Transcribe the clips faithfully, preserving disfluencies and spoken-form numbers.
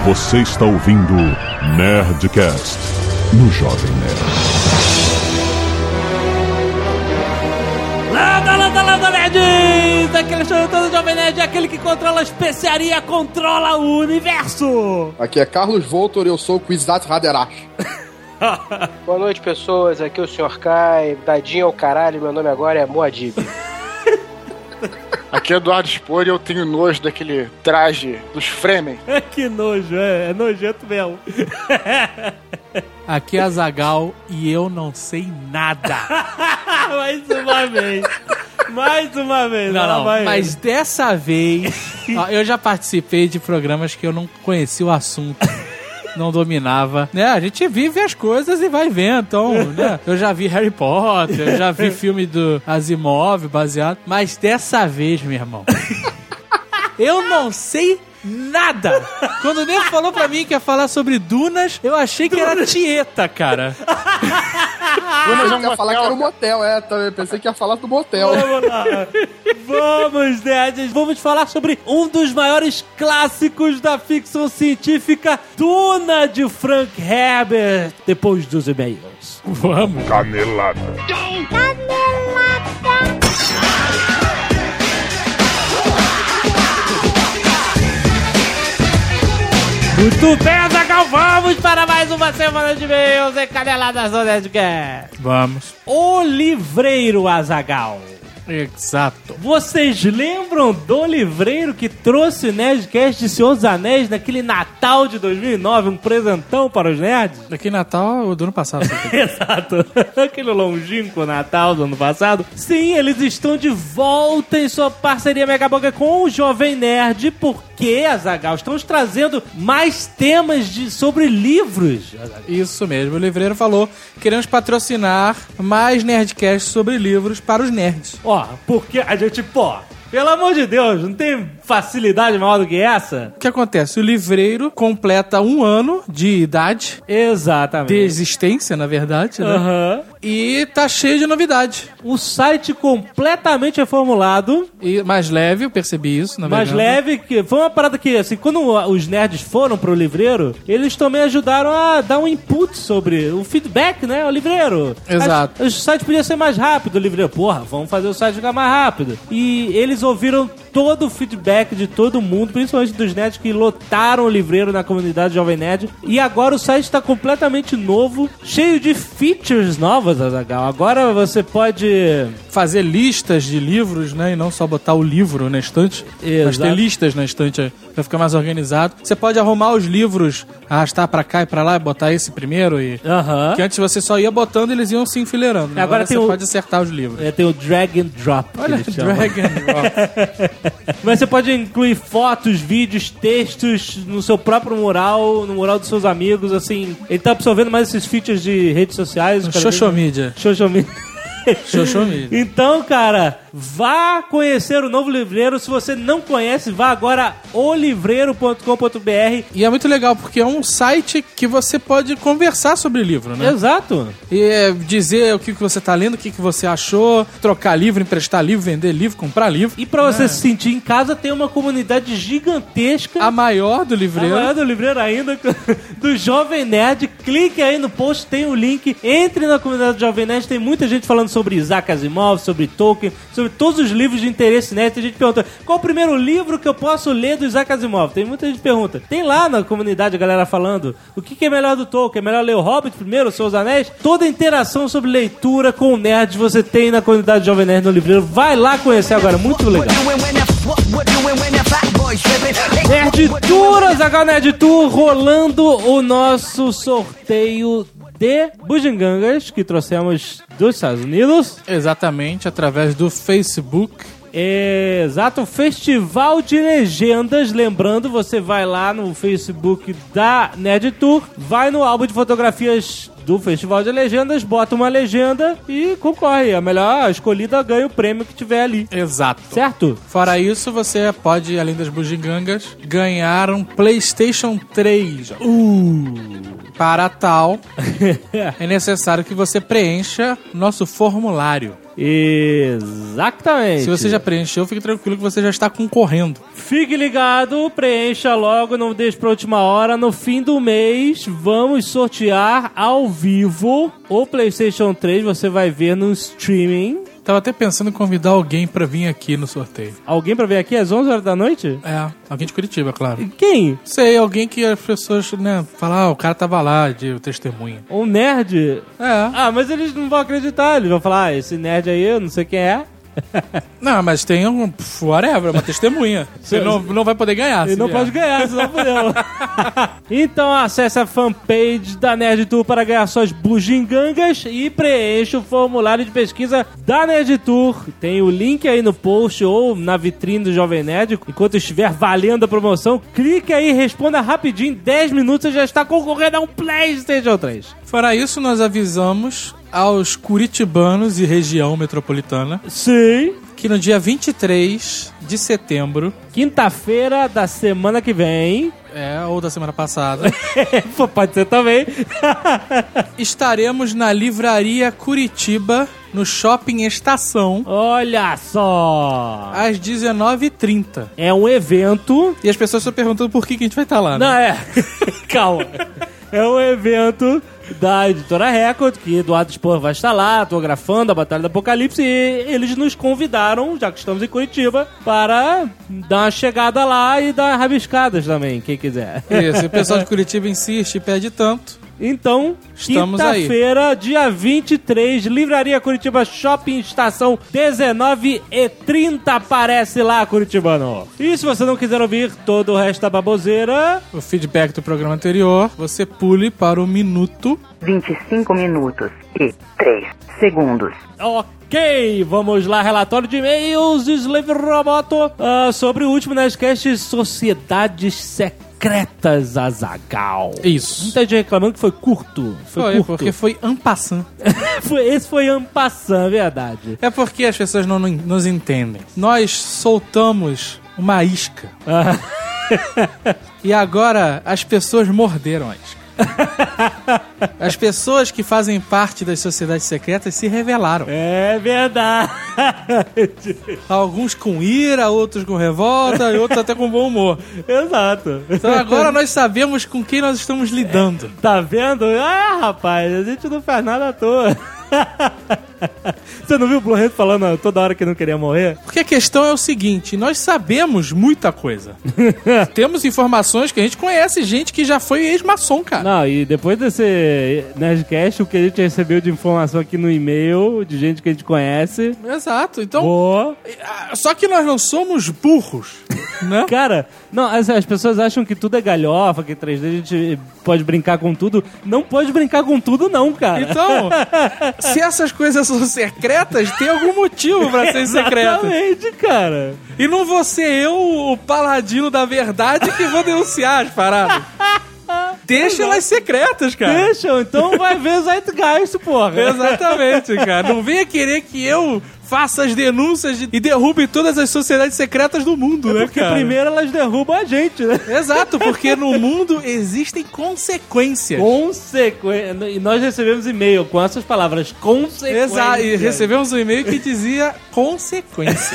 Você está ouvindo Nerdcast no Jovem Nerd. Landa, landa, landa, nerds! Aquele show todo Jovem Nerd é aquele que controla a especiaria, controla o universo! Aqui é Carlos Voltor e eu sou o Kwisatz Haderach. Boa noite, pessoas. Aqui é o senhor Kai. Dadinho ao caralho, meu nome agora é Moadib. Aqui é Eduardo Spor e eu tenho nojo daquele traje dos Fremen. Que nojo, é, é nojento mesmo. Aqui é Azaghal e eu não sei nada. Mais uma vez. Mais uma vez. Não, não, vai. Mas dessa vez, ó, eu já participei de programas que eu não conhecia o assunto. Não dominava, né? A gente vive as coisas e vai vendo, então, né? Eu já vi Harry Potter, eu já vi filme do Asimov baseado, mas dessa vez, meu irmão, eu não sei nada. Quando o nego falou pra mim que ia falar sobre dunas, eu achei que era Tieta, cara. Dunas é um ia falar que era um motel, é, também pensei que ia falar do motel. Vamos lá. Vamos, nerds. Vamos falar sobre um dos maiores clássicos da ficção científica, Duna, de Frank Herbert, depois dos e-mails. Vamos. Canelada. Muito bem, Azaghal, vamos para mais uma semana de e-mails e caneladas do Nerdcast. Vamos. O Livreiro, Azaghal. Exato. Vocês lembram do livreiro que trouxe o Nerdcast de Senhor dos Anéis naquele Natal de dois mil e nove, um presentão para os nerds? Daqui Natal, do ano passado. Exato. Aquele longínquo Natal do ano passado. Sim, eles estão de volta em sua parceria Megaboga com o Jovem Nerd, porque, Azaghal, estamos trazendo mais temas de, sobre livros. Isso mesmo, o livreiro falou, queremos patrocinar mais Nerdcast sobre livros para os nerds. Ó, porque a gente, pô, pelo amor de Deus, não tem facilidade maior do que essa? O que acontece? O livreiro completa um ano de idade. Exatamente. De existência, na verdade, né? Aham. E tá cheio de novidade. O site completamente reformulado. E mais leve, eu percebi isso, na Mais verdade. leve, que foi uma parada que, assim, quando os nerds foram pro livreiro, eles também ajudaram a dar um input sobre o feedback, né? O livreiro. Exato. O site podia ser mais rápido, o livreiro. Porra, vamos fazer o site ficar mais rápido. E eles ouviram todo o feedback de todo mundo, principalmente dos nerds que lotaram o livreiro na comunidade Jovem Nerd. E agora o site está completamente novo, cheio de features novas, Azaghal. Agora você pode fazer listas de livros, né? E não só botar o livro na estante. Exato. Mas ter listas na estante pra ficar mais organizado. Você pode arrumar os livros, arrastar pra cá e pra lá, e botar esse primeiro e... Aham. Que antes você só ia botando e eles iam se enfileirando. Né? Agora Agora tem você o- pode acertar os livros. É, tem o drag and drop. que Olha, eles chamam. drag and drop. Mas você pode incluir fotos, vídeos, textos no seu próprio mural, no mural dos seus amigos, assim. Ele tá absorvendo mais esses features de redes sociais. cada vez- Social media. Social media. Social media. Então, cara, vá conhecer o novo livreiro. Se você não conhece, vá agora o livreiro ponto com ponto b r. E é muito legal, porque é um site que você pode conversar sobre livro, né? Exato. E é, dizer o que que você tá lendo, o que que você achou, trocar livro, emprestar livro, vender livro, comprar livro. E pra você se sentir em casa, tem uma comunidade gigantesca. A maior do A livreiro. maior do livreiro ainda, do Jovem Nerd. Clique aí no post, tem o link. Entre na comunidade do Jovem Nerd. Tem muita gente falando sobre Isaac Asimov, sobre Tolkien, sobre todos os livros de interesse nerd. Tem gente que pergunta, qual o primeiro livro que eu posso ler do Isaac Asimov? Tem muita gente que pergunta. Tem lá na comunidade a galera falando o que, que é melhor do Tolkien. É melhor ler o Hobbit primeiro, os Seus Anéis? Toda a interação sobre leitura com nerds você tem na comunidade do Jovem Nerd no livreiro. Vai lá conhecer agora, muito legal. Nerd Tour, Azaghal Nerd Tour, rolando o nosso sorteio de bugigangas que trouxemos dos Estados Unidos. Exatamente, através do Facebook. Exato, Festival de Legendas. Lembrando, você vai lá no Facebook da Nerd Tour, vai no álbum de fotografias do Festival de Legendas, bota uma legenda e concorre. A melhor escolhida ganha o prêmio que tiver ali. Exato. Certo? Fora isso, você pode, além das bugigangas, ganhar um PlayStation três. Uh! Para tal, é necessário que você preencha nosso formulário. Exatamente. Se você já preencheu, fique tranquilo que você já está concorrendo. Fique ligado, preencha logo, não deixe pra última hora. No fim do mês, vamos sortear ao vivo o PlayStation três. Você vai ver no streaming. Tava até pensando em convidar alguém pra vir aqui no sorteio. Alguém pra vir aqui às onze horas da noite? É, alguém de Curitiba, claro. Quem? Sei, alguém que as pessoas, né, falam, ah, o cara tava lá de testemunha. Um nerd? É. Ah, mas eles não vão acreditar. Eles vão falar, ah, esse nerd aí, eu não sei quem é. Não, mas tem um whatever, uma testemunha. Você não, não vai poder ganhar. Ele não vier. pode ganhar, senão fudeu. Então acesse a fanpage da Nerd Tour para ganhar suas bugigangas e preencha o formulário de pesquisa da Nerd Tour. Tem o link aí no post ou na vitrine do Jovem Nerd. Enquanto estiver valendo a promoção, clique aí e responda rapidinho. Em dez minutos você já está concorrendo a um PlayStation três. Fora isso, nós avisamos aos curitibanos e região metropolitana Sim. que no dia vinte e três de setembro, quinta-feira da semana que vem, é, ou da semana passada, pode ser também, estaremos na Livraria Curitiba, no Shopping Estação, olha só, às dezenove e trinta. É um evento. E as pessoas estão perguntando por que, que a gente vai estar lá, né? Não, é. Calma. É um evento da Editora Record, que Eduardo Spor vai estar lá, autografando a Batalha do Apocalipse, e eles nos convidaram, já que estamos em Curitiba, para dar uma chegada lá e dar rabiscadas também, quem quiser. Isso, e o pessoal de Curitiba insiste e pede tanto. Então, Estamos quinta-feira, dia vinte e três, Livraria Curitiba, Shopping Estação, dezenove e trinta, aparece lá, curitibano. E se você não quiser ouvir todo o resto da baboseira, O feedback do programa anterior, você pule para o minuto vinte e cinco minutos e três segundos. ok, vamos lá, relatório de e-mails, Slave Roboto, ah, sobre o último Nerdcast, Sociedades Secretas, Azaghal. Isso. Muita gente reclamando que foi curto. Foi, Foi, curto. porque foi en passant. Foi- esse foi en passant, verdade. É porque as pessoas não, não nos entendem. Nós soltamos uma isca. Ah. E agora as pessoas morderam a isca. As pessoas que fazem parte das sociedades secretas se revelaram. É verdade. Alguns com ira, outros com revolta e outros até com bom humor. Exato. Então agora nós sabemos com quem nós estamos lidando. Tá vendo? Ah, rapaz, a gente não faz nada à toa. Você não viu o Blue Hand falando toda hora que não queria morrer? Porque a questão é o seguinte, nós sabemos muita coisa. Temos informações que a gente conhece, gente que já foi ex-maçom, cara. Não, e depois desse Nerdcast, o que a gente recebeu de informação aqui no e-mail, de gente que a gente conhece... Exato, então... Boa. Só que nós não somos burros, né? Cara, não, as, as pessoas acham que tudo é galhofa, que três D a gente pode brincar com tudo. Não pode brincar com tudo, não, cara. Então, se essas coisas são secretas, tem algum motivo pra ser secreta. Exatamente, cara. E não vou ser eu, o paladino da verdade, que vou denunciar as paradas. Deixa elas secretas, cara. Deixa, então vai ver Zeitgeist, porra. Exatamente, cara. Não venha querer que eu faça as denúncias e derrube todas as sociedades secretas do mundo, né, Porque cara? primeiro elas derrubam a gente, né? Exato, porque no mundo existem consequências. Consequência. E nós recebemos e-mail com essas palavras, consequências. Exato, e recebemos um e-mail que dizia consequência.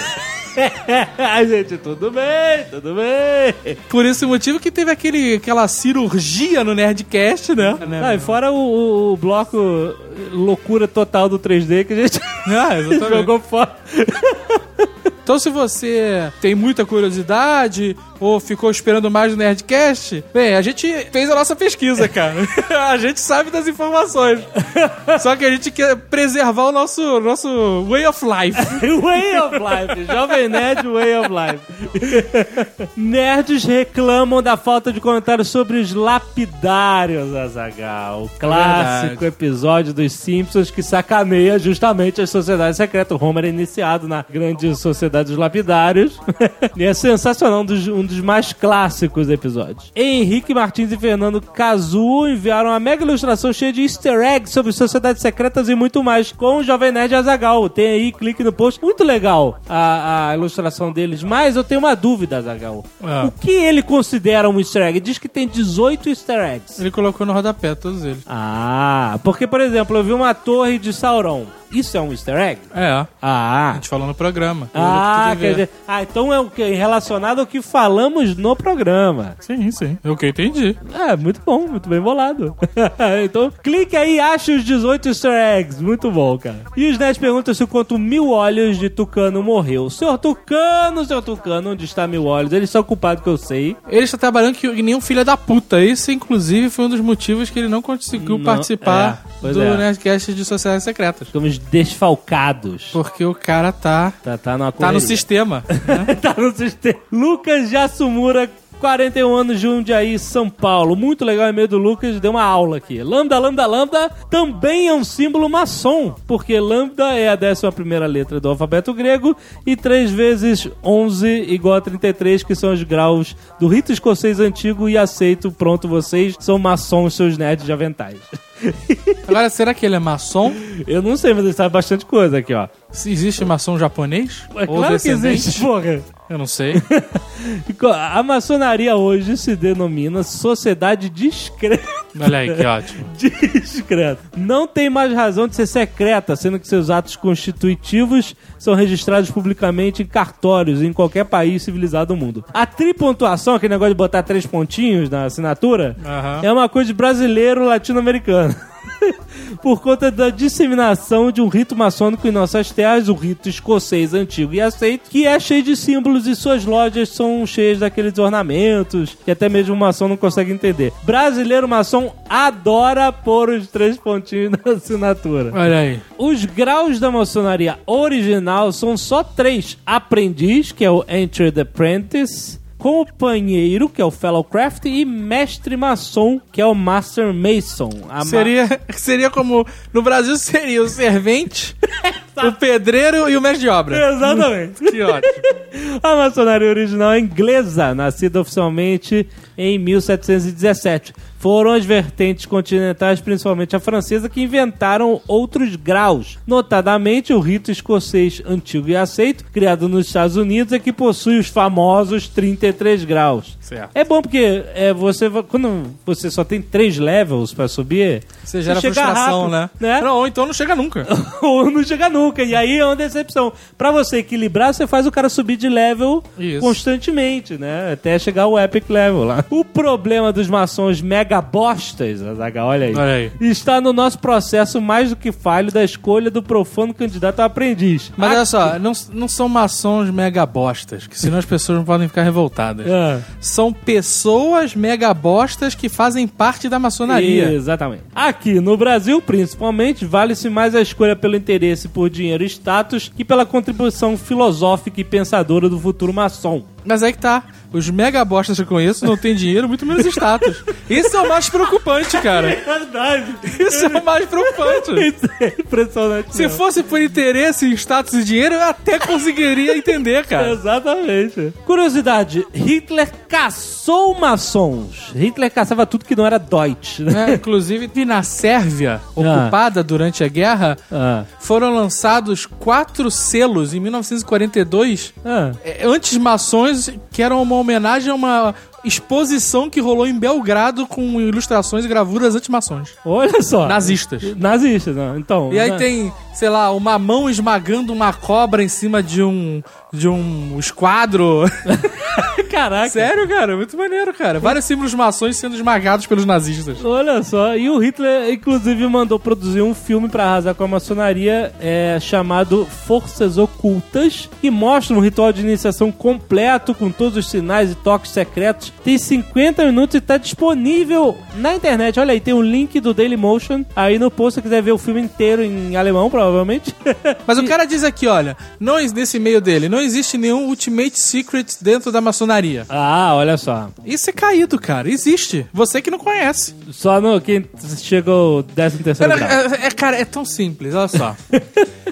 A gente, tudo bem, tudo bem. Por esse motivo que teve aquele, aquela cirurgia no Nerdcast, né? Ah, e fora o, o- o bloco loucura total do três D que a gente Ah, exatamente. jogou fora. Então, se você tem muita curiosidade ou ficou esperando mais do Nerdcast, bem, a gente fez a nossa pesquisa, cara. A gente sabe das informações. Só que a gente quer preservar o nosso, nosso way of life. Way of Life, Jovem Nerd Way of Life. Nerds reclamam da falta de comentários sobre os lapidários, Azaghal. O clássico Verdade. episódio dos Simpsons que sacaneia justamente as sociedades secretas. O Homer é iniciado na grande sociedade dos lapidários. E é sensacional, um dos, um dos mais clássicos episódios. Henrique Martins e Fernando Cazu enviaram uma mega ilustração cheia de easter eggs sobre sociedades secretas e muito mais, com o Jovem Nerd Azaghal. Tem aí, clique no post. Muito legal a, a ilustração deles, mas eu tenho uma dúvida, Azaghal. Ah. O que ele considera um easter egg? Diz que tem dezoito easter eggs. Ele colocou no rodapé todos eles. Ah, porque, por exemplo, eu vi uma torre de Sauron. Isso é um easter egg? É. Ah. A gente falou no programa. Ah, quer dizer... Ah, então é o que? Relacionado ao que falamos no programa. Sim, sim. Eu que entendi. É, muito bom, muito bem bolado. Então, clique aí e ache os dezoito easter eggs. Muito bom, cara. E os nerds perguntam se o conto Mil Olhos de Tucano morreu. Senhor Tucano, senhor Tucano, onde está Mil Olhos? Eles são culpados que eu sei. Ele está trabalhando que nem um filho da puta. Isso, inclusive, foi um dos motivos que ele não conseguiu Não, participar é, do é. Nerdcast de Sociedades Secretas. Ficamos desfalcados. Porque o cara tá... Tá, tá, numa Tá no correria. sistema. Né? Tá no sistema. Lucas Jassumura, quarenta e um anos, Jundiaí, São Paulo. Muito legal o e-mail do Lucas, deu uma aula aqui. Lambda, lambda, lambda também é um símbolo maçom, porque lambda é a décima primeira letra do alfabeto grego e três vezes onze igual a trinta e três, que são os graus do rito escocês antigo e aceito. Pronto, vocês são maçons, seus nerds de aventais. Agora, será que ele é maçom? Eu não sei, mas ele sabe bastante coisa aqui, ó. Se existe maçom japonês? É Ou claro que descendente? existe, porra. Eu não sei. A maçonaria hoje se denomina sociedade discreta. Olha aí, que ótimo. Discreta. Não tem mais razão de ser secreta, sendo que seus atos constitutivos são registrados publicamente em cartórios em qualquer país civilizado do mundo. A tripontuação, aquele negócio de botar três pontinhos na assinatura, Aham. é uma coisa de brasileiro latino-americano. Por conta da disseminação de um rito maçônico em nossas terras, o rito escocês antigo e aceito, que é cheio de símbolos e suas lojas são cheias daqueles ornamentos que até mesmo o maçom não consegue entender. Brasileiro maçom adora pôr os três pontinhos na assinatura. Olha aí. Os graus da maçonaria original são só três. Aprendiz, que é o Entered Apprentice, companheiro, que é o Fellowcraft, e mestre maçom, que é o Master Mason. A Seria, seria como... No Brasil seria o servente, o pedreiro e o mestre de obra. Exatamente. Que ótimo. A maçonaria original é inglesa, nascida oficialmente em mil setecentos e dezessete. Foram as vertentes continentais, principalmente a francesa, que inventaram outros graus. Notadamente, o rito escocês antigo e aceito, criado nos Estados Unidos, é que possui os famosos trinta e três graus. Certo. É bom porque é, você, quando você só tem três levels pra subir, Você gera chega frustração, rápido, né? né? Não, ou então não chega nunca. ou não chega nunca. E aí é uma decepção. Pra você equilibrar, você faz o cara subir de level Isso. constantemente, né? Até chegar ao epic level lá. O problema dos maçons mega bostas, Azaghal, olha aí, Olha aí. está no nosso processo mais do que falho da escolha do profano candidato a aprendiz. Mas Aqui- olha só, não, não são maçons mega bostas, que senão as pessoas não podem ficar revoltadas. Ah. São pessoas mega bostas que fazem parte da maçonaria. Exatamente. Aqui no Brasil, principalmente, vale-se mais a escolha pelo interesse por dinheiro e status que pela contribuição filosófica e pensadora do futuro maçom. Mas aí que tá. Os mega bostas que eu conheço não têm dinheiro, muito menos status. Isso é o mais preocupante, cara. Verdade. Isso é o mais preocupante. Isso é impressionante. Se mesmo. fosse por interesse em status e dinheiro, eu até conseguiria entender, cara. Exatamente. Curiosidade, Hitler caçou maçons. Hitler caçava tudo que não era Deutsch, né? É, inclusive, na Sérvia, ocupada durante a guerra, Ah. foram lançados quatro selos em mil novecentos e quarenta e dois, Ah. é, anti-maçons, que eram uma homenagem a uma exposição que rolou em Belgrado com ilustrações e gravuras anti-maçons. Olha só. Nazistas. Nazistas, não. Então. E aí né? tem, sei lá, uma mão esmagando uma cobra em cima de um de um esquadro. Caraca. Sério, cara? Muito maneiro, cara. Vários símbolos maçons sendo esmagados pelos nazistas. Olha só, e o Hitler, inclusive, mandou produzir um filme pra arrasar com a maçonaria é, chamado Forças Ocultas, que mostra um ritual de iniciação completo, com todos os sinais e toques secretos. Tem cinquenta minutos e tá disponível na internet. Olha aí, tem um link do Dailymotion aí no post, se você quiser ver o filme inteiro em alemão, provavelmente. Mas o cara diz aqui, olha, não, nesse meio dele, não existe nenhum Ultimate Secret dentro da maçonaria. Ah, olha só. Isso é caído, cara. Existe. Você que não conhece. Só no quem chega ao décimo terceiro Cara, grau. é, é, cara, é tão simples, olha só.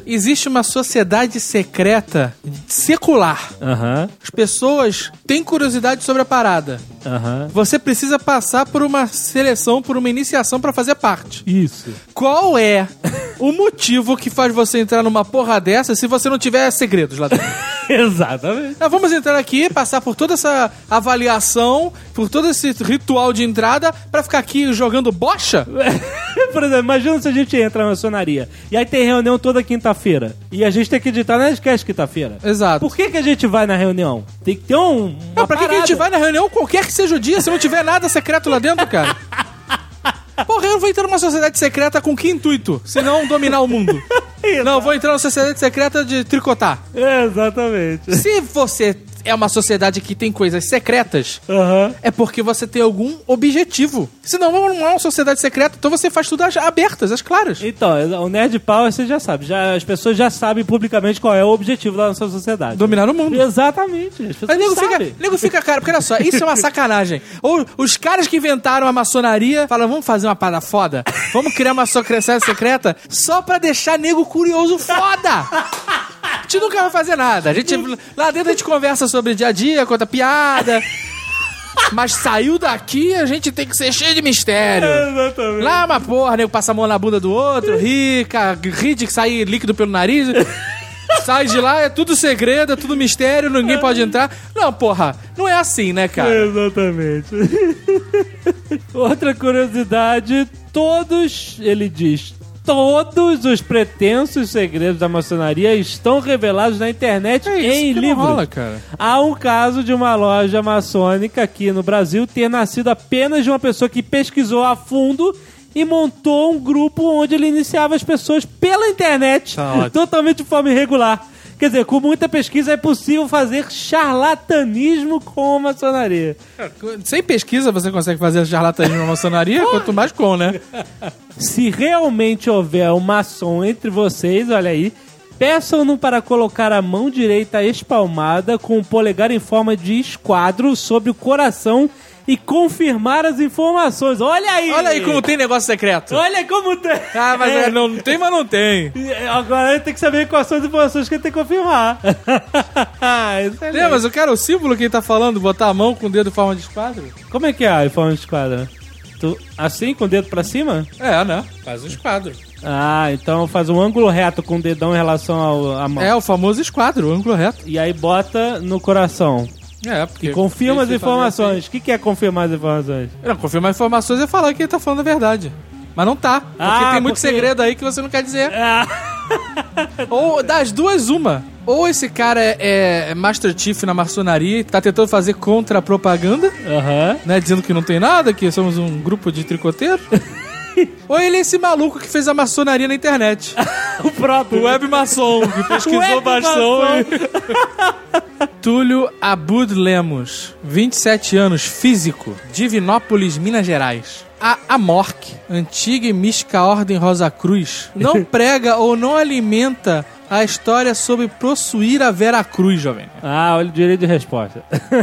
existe uma sociedade secreta secular. Aham, As pessoas têm curiosidade sobre a parada. aham. Você precisa passar por uma seleção, por uma iniciação pra fazer parte. Isso. Qual é o motivo que faz você entrar numa porra dessa se você não tiver segredos lá dentro? Exatamente. Nós vamos entrar aqui, passar por toda essa avaliação, por todo esse ritual de entrada, pra ficar aqui jogando bocha? Por exemplo, imagina se a gente entra na maçonaria e aí tem reunião toda quinta-feira e a gente tem que editar na Nerdcast quinta-feira. Exato. Por que que a gente vai na reunião? Tem que ter um... uma Não, pra que, que a gente parada. vai na reunião qualquer que seja o dia se não tiver nada secreto lá dentro, cara? Porra, eu não vou entrar numa sociedade secreta com que intuito? Se não dominar o mundo. Não, eu vou entrar numa sociedade secreta de tricotar. Exatamente. Se você é uma sociedade que tem coisas secretas, Aham. é porque você tem algum objetivo. Senão não é uma sociedade secreta, então você faz tudo às abertas, às claras. Então, o Nerd Power você já sabe. Já, as pessoas já sabem publicamente qual é o objetivo da nossa sociedade. Dominar o mundo. Exatamente. As pessoas Aí nego fica, sabem. nego fica, cara, porque olha só, isso é uma sacanagem. Ou os caras que inventaram a maçonaria falam, vamos fazer uma parada foda? Vamos criar uma sociedade secreta só pra deixar nego curioso foda! A gente nunca vai fazer nada. A gente, lá dentro a gente conversa sobre dia a dia, conta piada. Mas saiu daqui, a gente tem que ser cheio de mistério. Exatamente. Lá uma porra, nego passa a mão na bunda do outro, ri, ca- ri de sair líquido pelo nariz. Sai de lá, é tudo segredo, é tudo mistério, ninguém pode entrar. Não, porra, não é assim, né, cara? Exatamente. Outra curiosidade, todos, ele diz, todos os pretensos segredos da maçonaria estão revelados na internet É isso em que não livros. rola, cara. Há um caso de uma loja maçônica aqui no Brasil ter nascido apenas de uma pessoa que pesquisou a fundo e montou um grupo onde ele iniciava as pessoas pela internet, Tá ótimo. totalmente de forma irregular. Quer dizer, com muita pesquisa é possível fazer charlatanismo com a maçonaria. Sem pesquisa você consegue fazer charlatanismo na maçonaria, quanto mais com, né? Se realmente houver um maçom entre vocês, olha aí, peçam-no para colocar a mão direita espalmada com o polegar em forma de esquadro sobre o coração e confirmar as informações. Olha aí! Olha aí como tem negócio secreto. Olha como tem! Ah, mas É. é, não tem, mas não tem. Agora ele tem que saber quais são as informações que ele tem que confirmar. Excelente. É, mas eu quero o símbolo que ele tá falando, botar a mão com o dedo em forma de esquadro. Como é que é a forma de esquadro? Tu, assim, com o dedo pra cima? É, né? Faz o esquadro. Ah, então faz um ângulo reto com o dedão em relação ao, à mão. É, o famoso esquadro, o ângulo reto. E aí bota no coração. É, porque... E confirma as se fazer informações. O que, que é confirmar as informações? assim- Não, confirmar informações é falar que ele tá falando a verdade. Mas não tá. Porque Ah, tem muito porque- segredo aí que você não quer dizer. Ah, Ou das duas, uma. Ou esse cara é, é Master Chief na maçonaria e tá tentando fazer contra-propaganda, Aham. né? Dizendo que não tem nada, que somos um grupo de tricoteiros. Ou ele é esse maluco que fez a maçonaria na internet. O próprio. O web maçom, que pesquisou Web maçom. maçom. Túlio Abud Lemos, vinte e sete anos, físico, Divinópolis, Minas Gerais. A Amorc, antiga e mística Ordem Rosa Cruz, não prega ou não alimenta a história sobre possuir a Vera Cruz, jovem. Ah, olha o direito de resposta.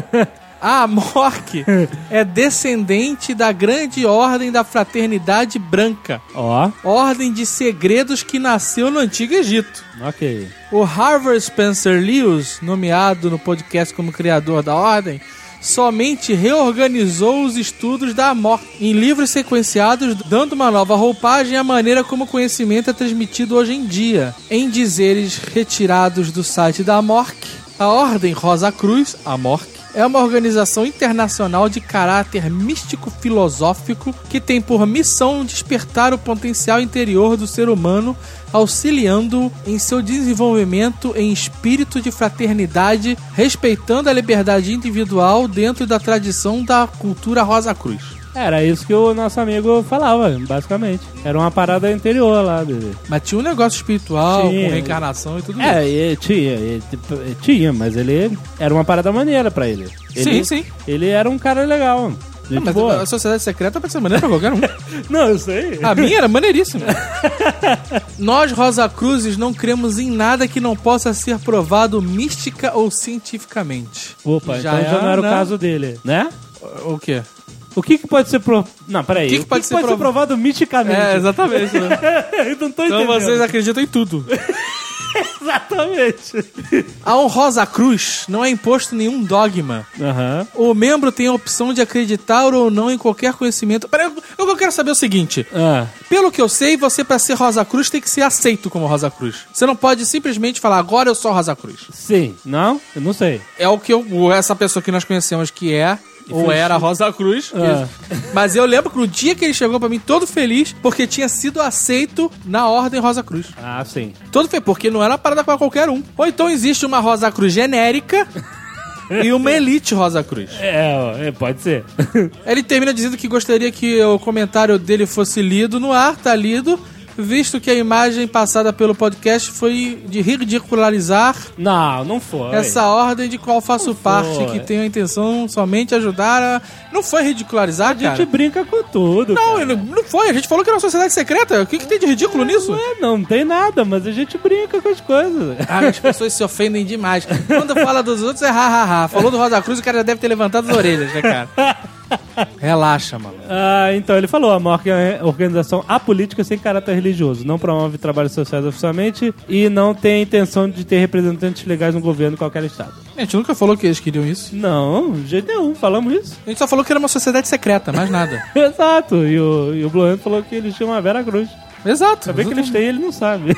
A Amorc é descendente da grande Ordem da Fraternidade Branca, Ó, ordem de segredos que nasceu no Antigo Egito. ok. O Harvard Spencer Lewis, nomeado no podcast como criador da ordem, somente reorganizou os estudos da Amorc em livros sequenciados, dando uma nova roupagem à maneira como o conhecimento é transmitido hoje em dia. Em dizeres retirados do site da Amorc, a Ordem Rosa Cruz, Amorc, é uma organização internacional de caráter místico-filosófico que tem por missão despertar o potencial interior do ser humano, auxiliando-o em seu desenvolvimento em espírito de fraternidade, respeitando a liberdade individual dentro da tradição da cultura Rosa Cruz. Era isso que o nosso amigo falava, basicamente. Era uma parada interior lá dele. Mas tinha um negócio espiritual, Tinha. com reencarnação e tudo isso. É, e tinha, e, tipo, tinha, mas ele era uma parada maneira pra ele. Ele- Sim, sim. Ele era um cara legal. Gente Não, mas boa. a sociedade secreta pode ser maneira pra qualquer um. Não, eu sei. A minha era maneiríssima. Nós, Rosa Cruzes, não cremos em nada que não possa ser provado mística ou cientificamente. Opa, Já então já é, não era o né? caso dele, né? O quê? O que que pode ser pro... Não, peraí. O que que pode ser prov- provado miticamente? É, exatamente. Né? Eu não tô Então entendendo. vocês acreditam em tudo. Exatamente. A honrosa cruz não é imposto nenhum dogma. Aham. O membro tem a opção de acreditar ou não em qualquer conhecimento. Peraí, eu, eu quero saber o seguinte. Ah. Pelo que eu sei, você, pra ser Rosa Cruz, tem que ser aceito como Rosa Cruz. Você não pode simplesmente falar, agora eu sou Rosa Cruz. Sim. Não? Eu não sei. É o que eu, essa pessoa que nós conhecemos que é... Ou era Rosa Cruz. Ah. Mas eu lembro que no dia que ele chegou pra mim todo feliz, porque tinha sido aceito na Ordem Rosa Cruz. Ah, sim. Todo feliz, porque não era uma parada pra qualquer um. Ou então existe uma Rosa Cruz genérica e uma Elite Rosa Cruz. É, é, pode ser. Ele termina dizendo que gostaria que o comentário dele fosse lido no ar, tá lido, visto que a imagem passada pelo podcast foi de ridicularizar Não, não foi. essa ordem de qual faço Não parte, foi. que tenho a intenção somente ajudar a... Não foi ridicularizar, A gente cara? brinca com tudo. Não, cara. não, não foi. A gente falou que era uma sociedade secreta. O que, que tem de ridículo nisso? Não, é, não tem nada, mas a gente brinca com as coisas. Ah, as pessoas se ofendem demais. Quando fala dos outros é ha, ha, ha. Falou do Rosa Cruz, o cara já deve ter levantado as orelhas, né, cara? Relaxa, mano. Ah, então ele falou, a M O R C é uma organização apolítica sem caráter religioso, não promove trabalhos sociais oficialmente e não tem a intenção de ter representantes legais no governo em qualquer estado. A gente nunca falou que eles queriam isso. Não, de jeito nenhum, falamos isso. A gente só falou que era uma sociedade secreta, mais nada. Exato, e o, e o Blue Hand falou que eles tinham uma Vera Cruz. Exato. Saber que eles têm, ele não sabe.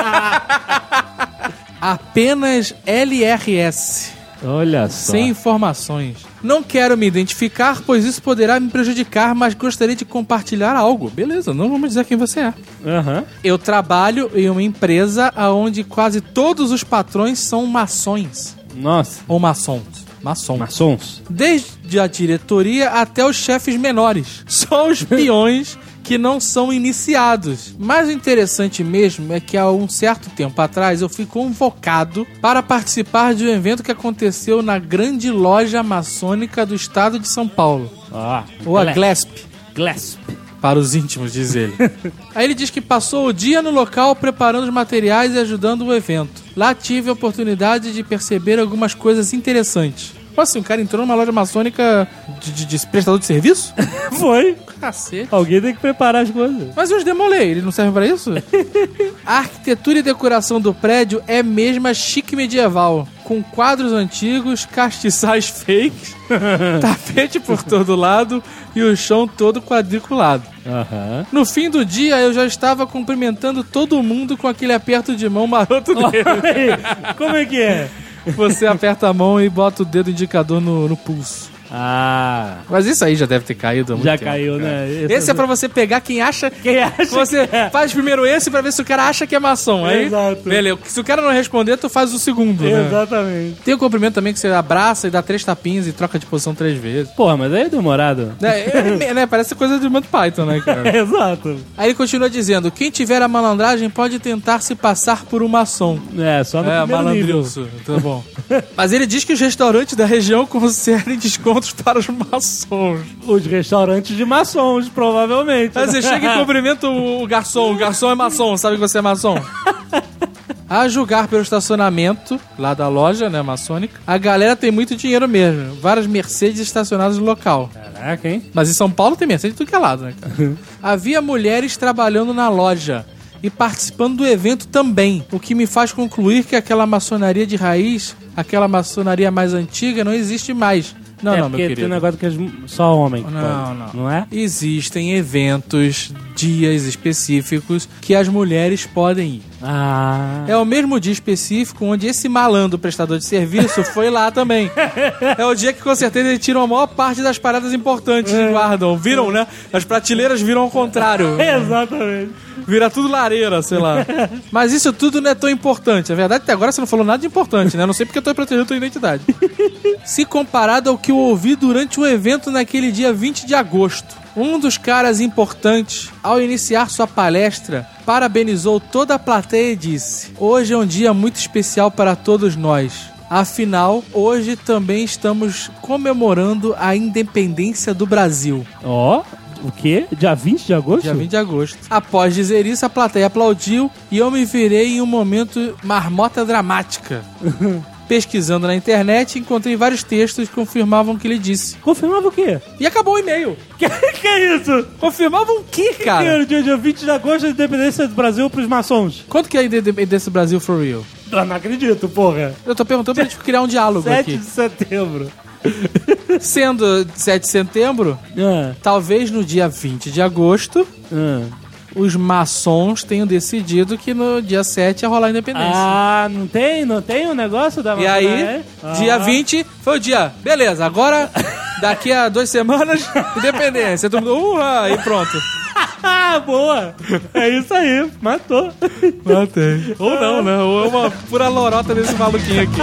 Apenas L R S. Olha só. Sem informações. Não quero me identificar, pois isso poderá me prejudicar, mas gostaria de compartilhar algo. Beleza, não vamos dizer quem você é. Aham. Eu trabalho em uma empresa onde quase todos os patrões são maçons. Nossa. Ou maçons. Maçons. Maçons. Desde a diretoria até os chefes menores. Só os peões que não são iniciados. Mas o interessante mesmo é que há um certo tempo atrás eu fui convocado para participar de um evento que aconteceu na grande loja maçônica do estado de São Paulo. Ah, Ou a Glesp, Glasp. para os íntimos, diz ele. Aí ele diz que passou o dia no local preparando os materiais e ajudando o evento. Lá tive a oportunidade de perceber algumas coisas interessantes. Como assim, o cara entrou numa loja maçônica de, de, de prestador de serviço? Foi. Cacete. Alguém tem que preparar as coisas. Mas e os demolei, eles não servem pra isso? A arquitetura e decoração do prédio é mesma chique medieval, com quadros antigos, castiçais fakes, tapete por todo lado e o chão todo quadriculado. Aham. No fim do dia, eu já estava cumprimentando todo mundo com aquele aperto de mão maroto dele. Como é que é? Você aperta a mão e bota o dedo indicador no, no pulso. Ah, Mas isso aí já deve ter caído há muito já tempo, caiu, cara. né? Esse é pra você pegar quem acha... Quem acha Você que é. faz primeiro esse pra ver se o cara acha que é maçom. Aí, Exato. beleza. Se o cara não responder, tu faz o segundo, né? Exatamente. Tem o cumprimento também que você abraça e dá três tapinhas e troca de posição três vezes. Porra, mas aí é demorado. É, é, né? Parece coisa de Monty Python, né, cara? Exato. Aí ele continua dizendo, quem tiver a malandragem pode tentar se passar por um maçom. É, só no É, primeiro nível. malandrilso. Tá bom. Mas ele diz que os restaurantes da região concedem descontos para os maçons. Os restaurantes de maçons, provavelmente. Aí você chega e cumprimenta o garçom. O garçom é maçom, sabe que você é maçom? A julgar pelo estacionamento lá da loja, né, maçônica, a galera tem muito dinheiro mesmo. Várias Mercedes estacionadas no local. Caraca, hein? Mas em São Paulo tem Mercedes de tudo que é lado, né, cara? Havia mulheres trabalhando na loja e participando do evento também, o que me faz concluir que aquela maçonaria de raiz, aquela maçonaria mais antiga, não existe mais. Não, é não, meu porque querido. tem um negócio que é só homem. que Não, pode, não. Não é? Existem eventos, dias específicos que as mulheres podem ir. Ah. É o mesmo dia específico onde esse malandro prestador de serviço foi lá também. É o dia que com certeza eles tiram a maior parte das paradas importantes e guardam. Viram, né? As prateleiras viram ao contrário. Exatamente. Vira tudo lareira, sei lá. Mas isso tudo não é tão importante. A verdade, até agora você não falou nada de importante, né? Não sei porque eu tô protegendo a tua identidade. Se comparado ao que eu ouvi durante o evento naquele dia vinte de agosto. Um dos caras importantes, ao iniciar sua palestra, parabenizou toda a plateia e disse: hoje é um dia muito especial para todos nós. Afinal, hoje também estamos comemorando a independência do Brasil. Ó, o quê? Dia vinte de agosto? Dia vinte de agosto. Após dizer isso, a plateia aplaudiu e eu me virei em um momento marmota dramática. Pesquisando na internet, encontrei vários textos que confirmavam o que ele disse. Confirmava o quê? E acabou o e-mail. Que, que é isso? Confirmavam o quê, cara? Que era o dia, dia vinte de agosto, a independência do Brasil pros maçons. Quanto que é a independência do Brasil for real? Eu não acredito, porra. Eu tô perguntando pra gente criar um diálogo sete aqui. de setembro. Sendo sete de setembro, Ah, talvez no dia vinte de agosto, ah. os maçons tenham decidido que no dia sete ia rolar a independência. Ah, não tem? Não tem o um negócio da E aí, é? ah. dia vinte foi o dia. Beleza, agora, daqui a duas semanas, independência. Todo mundo, uhá, e pronto. Ah, boa! É isso aí, matou. Matei. Ou não, né? Ou é uma pura lorota desse maluquinho aqui.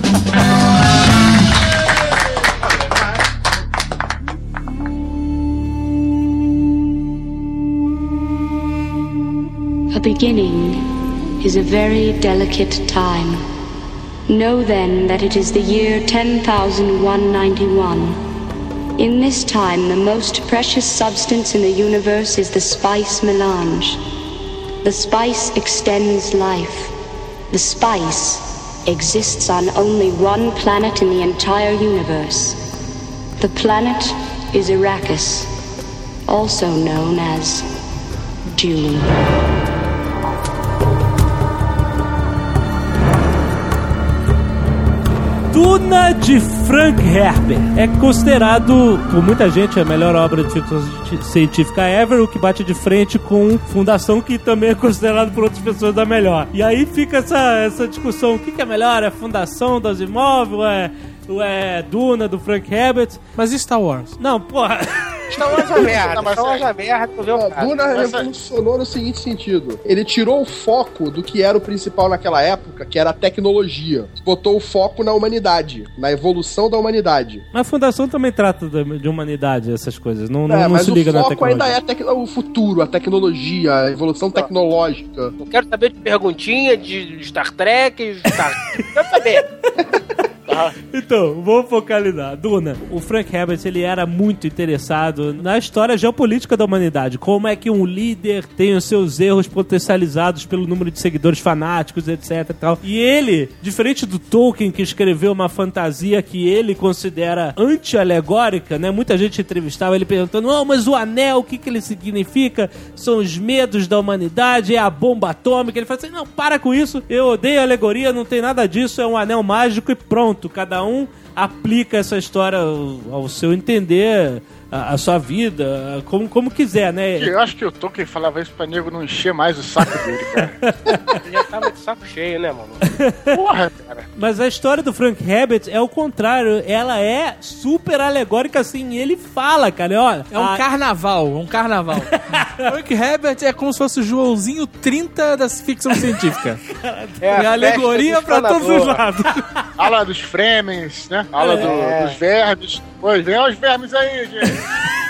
A beginning is a very delicate time. Know then that it is the year ten thousand one hundred ninety-one. In this time, the most precious substance in the universe is the spice melange. The spice extends life. The spice exists on only one planet in the entire universe. The planet is Arrakis, also known as Dune. Duna de Frank Herbert é considerado por muita gente a melhor obra de ficção científica ever, o que bate de frente com Fundação, que também é considerado por outras pessoas da melhor. E aí fica essa, essa discussão, o que, que é melhor? É Fundação das Imóveis ou é, ou é Duna do Frank Herbert? Mas e Star Wars? Não, porra... Star Wars é merda, Star Wars é merda, tu vê o cara. Duna revolucionou no seguinte sentido. Ele tirou o foco do que era o principal naquela época, que era a tecnologia. Botou o foco na humanidade, na evolução da humanidade. Mas a Fundação também trata de, de humanidade, essas coisas. Não, não, é, não mas se liga o na foco tecnologia. ainda é tec- o futuro, a tecnologia, a evolução tecnológica. Eu quero saber de perguntinha de Star Trek, de Star... Quero saber. Então, vou focalizar. Duna, o Frank Herbert, ele era muito interessado na história geopolítica da humanidade. Como é que um líder tem os seus erros potencializados pelo número de seguidores fanáticos, etc e tal. E ele, diferente do Tolkien, que escreveu uma fantasia que ele considera anti-alegórica, né? Muita gente entrevistava ele perguntando, não, mas o anel, o que que ele significa? São os medos da humanidade, é a bomba atômica. Ele fala assim, não, para com isso, eu odeio alegoria, não tem nada disso, é um anel mágico e pronto. Cada um aplica essa história ao, ao seu entender, a, a sua vida, como, como quiser, né? Eu acho que o Tolkien falava isso pra nego não encher mais o saco dele, cara. Ele já tava de saco cheio, né, mano? Porra, cara. Mas a história do Frank Herbert é o contrário, ela é super alegórica, assim, ele fala, cara, olha... É um a... carnaval, um carnaval. Frank Herbert é como se fosse o Joãozinho trinta da ficção científica. É, É alegoria pra todos os lados. Aula dos Fremens, né? Aula do- É. dos vermes. Pois vem os vermes aí, gente.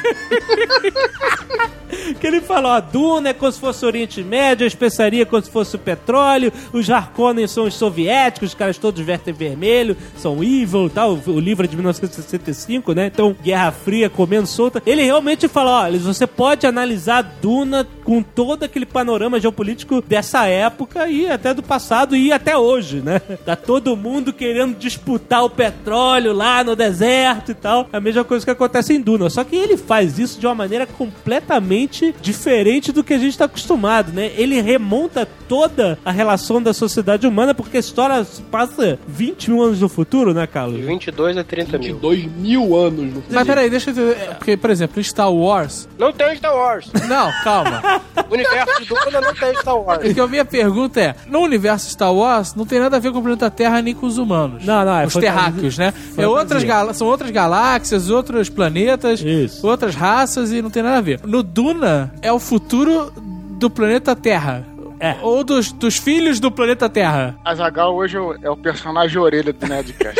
Que ele fala, ó, Duna é como se fosse o Oriente Médio, a especiaria é como se fosse o petróleo, os Harkonnen são os soviéticos, os caras todos vestem vermelho, são evil e tal, o livro é de mil novecentos e sessenta e cinco, né? Então, Guerra Fria comendo solta. Ele realmente fala, ó, você pode analisar Duna com todo aquele panorama geopolítico dessa época e até do passado e até hoje, né? Tá todo mundo querendo disputar o petróleo lá no deserto e tal. A mesma coisa que acontece em Duna. Só que ele faz isso de uma maneira completamente diferente do que a gente tá acostumado, né? Ele remonta toda a relação da sociedade humana, porque a história se passa vinte mil anos no futuro, né, Carlos? De vinte e dois a trinta mil. dois mil anos no futuro. Mas peraí, deixa eu entender. Porque, por exemplo, em Star Wars... Não tem Star Wars. Não, calma. O universo de Duna não tem Star Wars. Porque a minha pergunta é, no universo Star Wars não tem nada a ver com o planeta Terra nem com os humanos. Não, não, é os fantasia- terráqueos, né? É fantasia. outras gal- são outras galáxias, outros planetas, Isso. outras raças e não tem nada a ver. No Duna é o futuro do planeta Terra. É. Ou dos, dos filhos do planeta Terra. Azaghal hoje é o- é o personagem orelha do Nerdcast.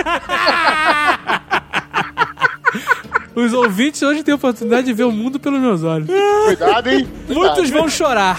Os ouvintes hoje têm a oportunidade de ver o mundo pelos meus olhos. Cuidado, hein? Cuidado. Muitos vão chorar.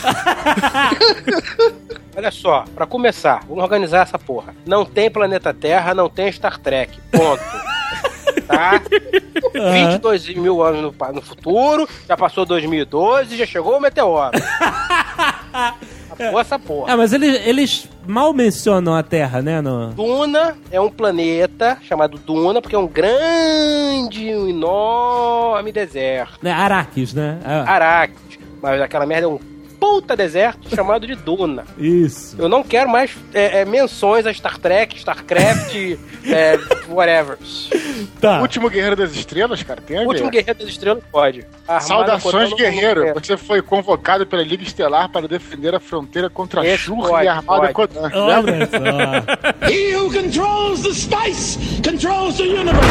Olha só, pra começar, vamos organizar essa porra. Não tem planeta Terra, não tem Star Trek. Ponto. Tá? vinte e dois mil anos no, pa- no futuro, já passou dois mil e doze, já chegou o meteoro. Acabou essa porra. É, mas eles, eles mal mencionam a Terra, né? No... Duna é um planeta chamado Duna, porque é um grande, um enorme deserto. Né? Arrakis, né? Ah. Arrakis. Mas aquela merda é um puta deserto chamado de Duna. Isso. Eu não quero mais é, é, menções a Star Trek, StarCraft, é, whatever. Tá. Último Guerreiro das Estrelas, cara, tem a ver. Último Guerreiro das Estrelas pode. Armada Saudações, contra guerreiro. todo mundo. Você foi convocado pela Liga Estelar para defender a fronteira contra Esse Shur pode, e a Armada pode. Kodan. Olha só. He who controls the space controls the universe.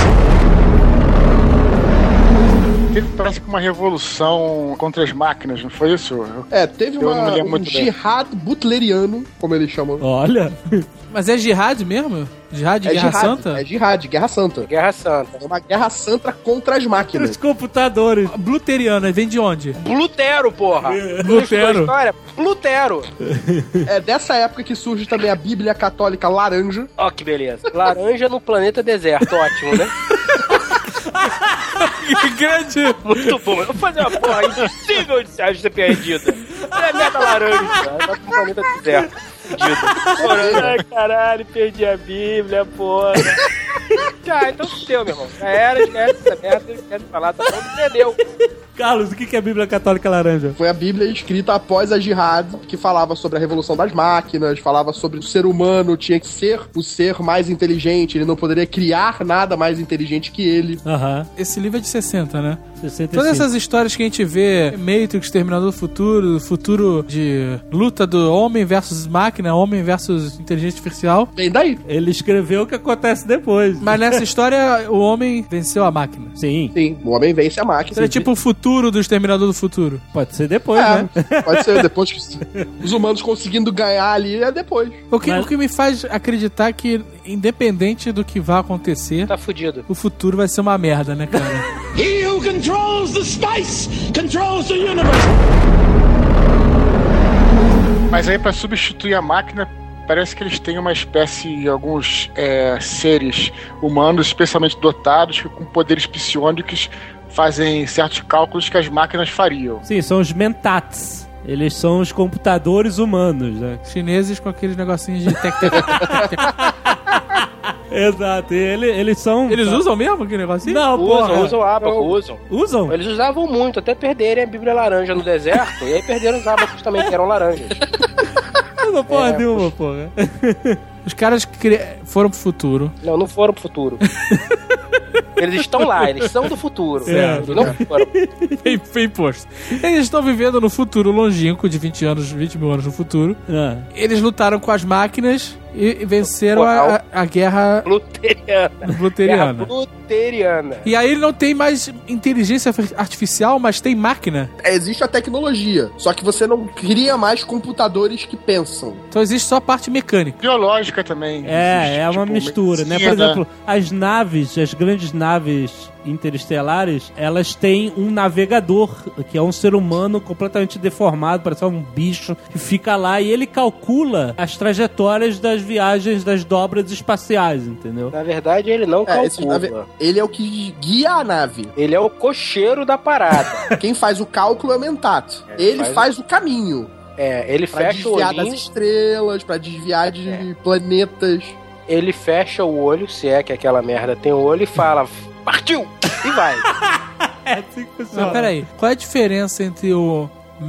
Teve, parece que uma revolução contra as máquinas, não foi isso? É, teve Eu não me uma, lembro um muito bem. jihad butleriano, como eles chamam. Olha. Mas é jihad mesmo? Jihad de É Guerra jihad, Santa? é jihad, Guerra Santa. Guerra Santa. É uma guerra santa contra as máquinas. Os computadores. Bluteriana, vem de onde? Blutero, porra. Blutero. História? Blutero. É dessa época que surge também a Bíblia Católica Laranja. Ó, que beleza. Laranja no planeta deserto. Ótimo, né? Que grande! Muito bom. Eu vou fazer uma porra impossível de ser perdida. É merda laranja. Tá no planeta deserto. Fudido. Ai, caralho, perdi a Bíblia, porra. Ah, então fudeu, meu irmão. Já era, esquece essa merda, esquece de falar, tá bom, perdeu. Carlos, o que é a Bíblia Católica Laranja? Foi a Bíblia escrita após a jihad, que falava sobre a revolução das máquinas, falava sobre o ser humano tinha que ser o ser mais inteligente, ele não poderia criar nada mais inteligente que ele. Aham. Esse livro é de sessenta, né? sessenta e cinco. Todas essas histórias que a gente vê, Matrix, Terminador do Futuro, futuro de luta do homem versus máquina, homem versus inteligência artificial. Vem daí. Ele escreveu o que acontece depois. Mas nessa história, o homem venceu a máquina. Sim. Sim, o homem vence a máquina. Então é tipo o futuro do Exterminador do Futuro. Pode ser depois, É, né? pode ser depois que os humanos conseguindo ganhar ali, é depois. O que, Mas- o que me faz acreditar que, independente do que vai acontecer, Tá fudido. o futuro vai ser uma merda, né, cara? He who controls the space controls the universe. Mas aí, pra substituir a máquina, parece que eles têm uma espécie, alguns é, seres humanos especialmente dotados, que com poderes psionicos fazem certos cálculos que as máquinas fariam. Sim, são os mentats. Eles são os computadores humanos, né? Chineses com aqueles negocinhos de tec, tec, tec, tec, tec. Exato. E ele, eles são... Eles usam mesmo aquele negocinho? Não, porra. Usam, usam ábaco, usam. Usam? Eles usavam muito, até perderem a Bíblia laranja no deserto, e aí perderam os ábacos também, que eram laranjas. Usam porra É, nenhuma, porra. Os caras que cri- foram pro futuro. Não, não foram pro futuro. Eles estão lá, eles são do futuro. É. Eles não foram. Bem, bem posto. Eles estão vivendo no futuro longínquo, de vinte anos, vinte mil anos no futuro. Ah. Eles lutaram com as máquinas e e venceram a, a- a guerra Luteriana. Guerra luteriana. luteriana. E aí não tem mais inteligência artificial, mas tem máquina. É, existe a tecnologia, só que você não cria mais computadores que pensam. Então existe só a parte mecânica. Biológica também. É, existe, é uma tipo, mistura, né? Por medicina. exemplo, as naves, as grandes naves interestelares, elas têm um navegador, que é um ser humano completamente deformado, parece um bicho, que fica lá e ele calcula as trajetórias das viagens das dobras espaciais, entendeu? Na verdade, ele não É, esse calcula. nave- ele é o que guia a nave. Ele é o cocheiro da parada. Quem faz o cálculo é o Mentat. É, Ele faz- faz o caminho. É, ele Pra fecha o desviar das olhinho, estrelas, pra desviar de planetas. ele fecha o olho, se é que aquela merda tem o olho, e fala, partiu! E vai. É assim que Mas funciona. peraí, qual é a diferença entre o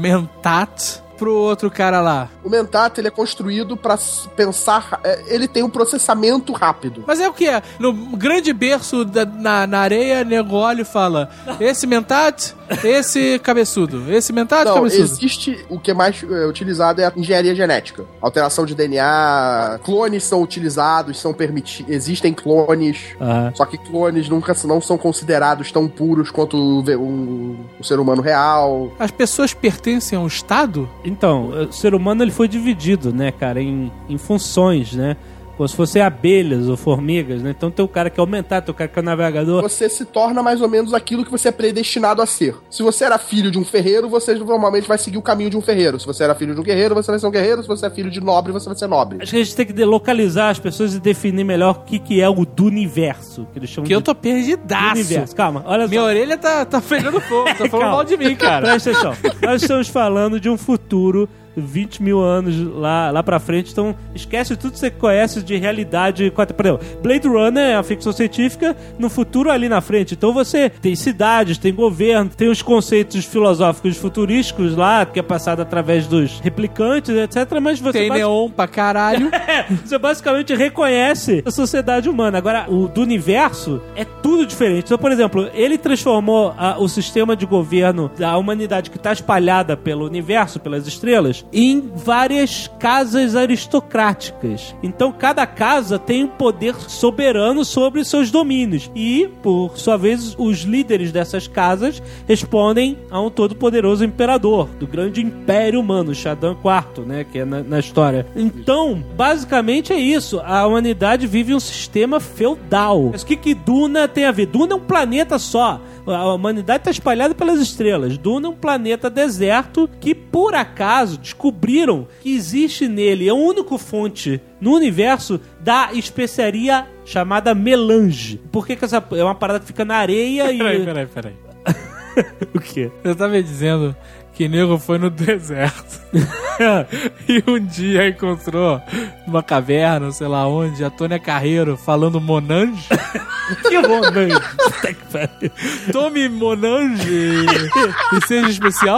Mentat pro outro cara lá? O Mentat, ele é construído pra s- pensar... é, ele tem um processamento rápido. Mas é o que é? No grande berço da- na, na areia, nego olha e fala: esse Mentat, esse cabeçudo. Esse Mentat, Não, cabeçudo. existe... O que é mais é, utilizado é a engenharia genética. Alteração de D N A, clones são utilizados, são permitidos... Existem clones... Aham. Só que clones nunca s- não são considerados tão puros quanto o, ve- o- o ser humano real. As pessoas pertencem ao Estado? Então, o ser humano ele foi dividido, né, cara, em, em funções, né? Como se fossem abelhas ou formigas, né? Então tem o cara que é aumentar, tem o cara que é o navegador. Você se torna mais ou menos aquilo que você é predestinado a ser. Se você era filho de um ferreiro, você normalmente vai seguir o caminho de um ferreiro. Se você era filho de um guerreiro, você vai ser um guerreiro. Se você é filho de nobre, você vai ser nobre. Acho que a gente tem que de- localizar as pessoas e definir melhor o que, que é o do universo. Que eles chamam Que eu de tô do perdidaço. universo. Calma, olha Minha só. orelha tá, tá pegando fogo, tá falando Calma. mal de mim, cara. Presta atenção. Nós estamos falando de um futuro vinte mil anos lá, lá pra frente. Então, esquece tudo que você conhece de realidade. Por exemplo, Blade Runner é a ficção científica no futuro ali na frente. Então, você tem cidades, tem governo, tem os conceitos filosóficos futurísticos lá, que é passado através dos replicantes, etcétera. Mas você tem basic... neon pra caralho. Você basicamente reconhece a sociedade humana. Agora, o do universo é tudo diferente. Então, por exemplo, ele transformou a, o sistema de governo da humanidade que está espalhada pelo universo, pelas estrelas, em várias casas aristocráticas. Então, cada casa tem um poder soberano sobre seus domínios. E, por sua vez, os líderes dessas casas respondem a um todo-poderoso imperador do grande império humano, Shaddam quarto, né, que é na, na história. Então, basicamente é isso. A humanidade vive um sistema feudal. Mas o que que Duna tem a ver? Duna é um planeta só. A humanidade está espalhada pelas estrelas. Duna é um planeta deserto que, por acaso, descobriram que existe nele, é a única fonte no universo da especiaria chamada melange. Por que que essa é uma parada que fica na areia e... Peraí, peraí, peraí. O quê? Eu tava dizendo que nego foi no deserto e um dia encontrou numa caverna, sei lá onde, a Tônia Carreiro falando Monange. Que Monange? Tome Monange e seja especial?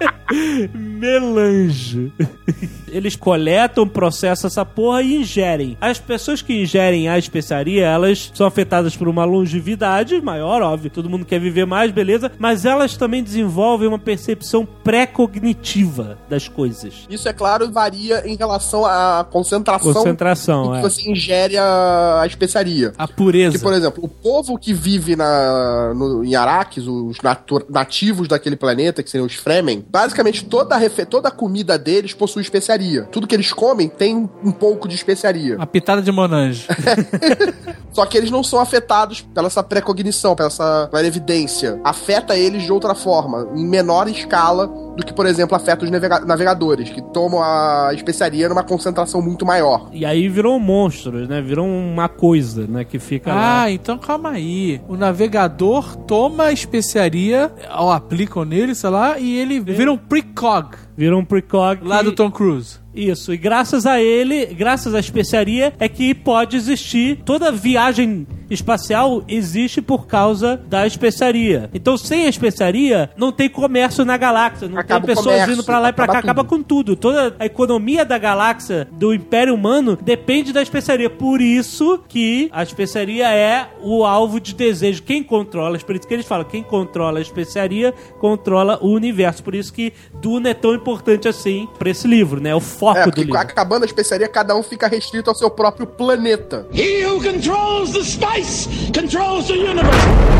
Melange. Eles coletam, processam essa porra e ingerem. As pessoas que ingerem a especiaria, elas são afetadas por uma longevidade maior, óbvio. Todo mundo quer viver mais, beleza. Mas elas também desenvolvem uma percepção pré-cognitiva das coisas. Isso, é claro, varia em relação à concentração, concentração que é. você ingere a, a especiaria. A pureza. Porque, por exemplo, o povo que vive na, no, em Arrakis, os natu- nativos daquele planeta, que seriam os Fremen, basicamente toda a, refe- toda a comida deles possui especiaria. Tudo que eles comem tem um, um pouco de especiaria. Uma pitada de Monange. Só que eles não são afetados pela essa pré-cognição, pela essa evidência. Afeta eles de outra forma, em menor escala do que, por exemplo, afeta os navega- navegadores, que tomam a especiaria numa concentração muito maior. E aí viram monstros, né? Viram uma coisa, né? Que fica ah, lá. Ah, então calma aí. O navegador toma a especiaria, ou aplicam nele, sei lá, e ele vira um precog. Vira um precog. Lá do Tom Cruise. Isso, e graças a ele, graças à especiaria, é que pode existir, toda viagem espacial existe por causa da especiaria. Então, sem a especiaria, não tem comércio na galáxia, não acaba tem pessoas comércio, indo pra lá e pra cá, acaba acaba com tudo. Toda a economia da galáxia, do Império Humano, depende da especiaria. Por isso que a especiaria é o alvo de desejo. Quem controla, por isso que eles falam, quem controla a especiaria, controla o universo. Por isso que Duna é tão importante assim pra esse livro, né? O foco É, do porque livro. acabando a especiaria, cada um fica restrito ao seu próprio planeta. He who controls the spice controls the universe.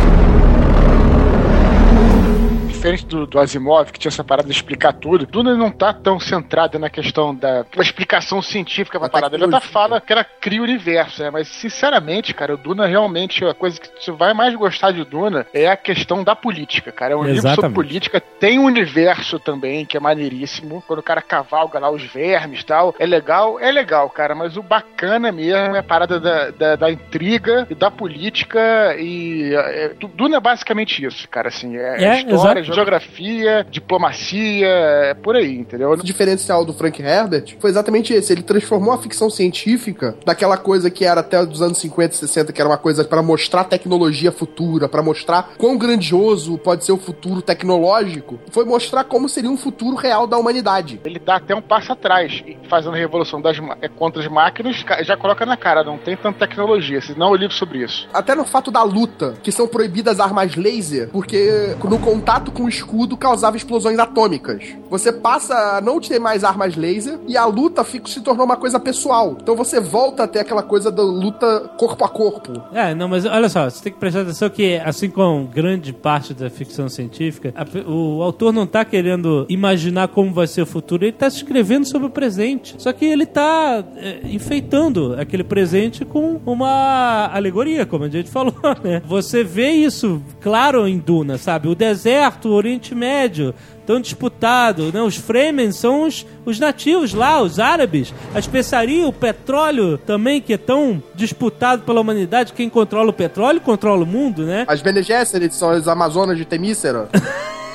Diferente do, do Asimov, que tinha essa parada de explicar tudo, Duna não tá tão centrada na questão da, da explicação científica pra parada. Ele até fala que ela cria o universo, né? Mas, sinceramente, cara, o Duna realmente, a coisa que você vai mais gostar de Duna é a questão da política, cara. É um Exatamente. livro sobre política, tem um universo também, que é maneiríssimo. Quando o cara cavalga lá os vermes e tal, é legal, é legal, cara, mas o bacana mesmo é a parada da, da, da intriga e da política e... É, Duna é basicamente isso, cara, assim, é, É, história, exato. geografia, diplomacia, é por aí, entendeu? O diferencial do Frank Herbert foi exatamente esse. Ele transformou a ficção científica daquela coisa que era até dos anos cinquenta e sessenta, que era uma coisa pra mostrar tecnologia futura, pra mostrar quão grandioso pode ser o futuro tecnológico, foi mostrar como seria um futuro real da humanidade. Ele dá até um passo atrás, fazendo a revolução das, é, contra as máquinas, já coloca na cara, não tem tanta tecnologia, senão eu livro sobre isso. Até no fato da luta, que são proibidas armas laser, porque no contato com o escudo causava explosões atômicas. Você passa a não ter mais armas laser e a luta fica, se tornou uma coisa pessoal. Então você volta a ter aquela coisa da luta corpo a corpo. É, não, mas olha só, você tem que prestar atenção que, assim como grande parte da ficção científica, a, o autor não tá querendo imaginar como vai ser o futuro, ele tá escrevendo sobre o presente. Só que ele tá é, enfeitando aquele presente com uma alegoria, como a gente falou, né? Você vê isso claro em Duna, sabe? O deserto, o Oriente Médio, tão disputado, né? Os Fremen são os, os nativos lá, os árabes. A especiaria, o petróleo também, que é tão disputado pela humanidade. Quem controla o petróleo, controla o mundo, né? As Bene Gesserit são as Amazonas de Temícera.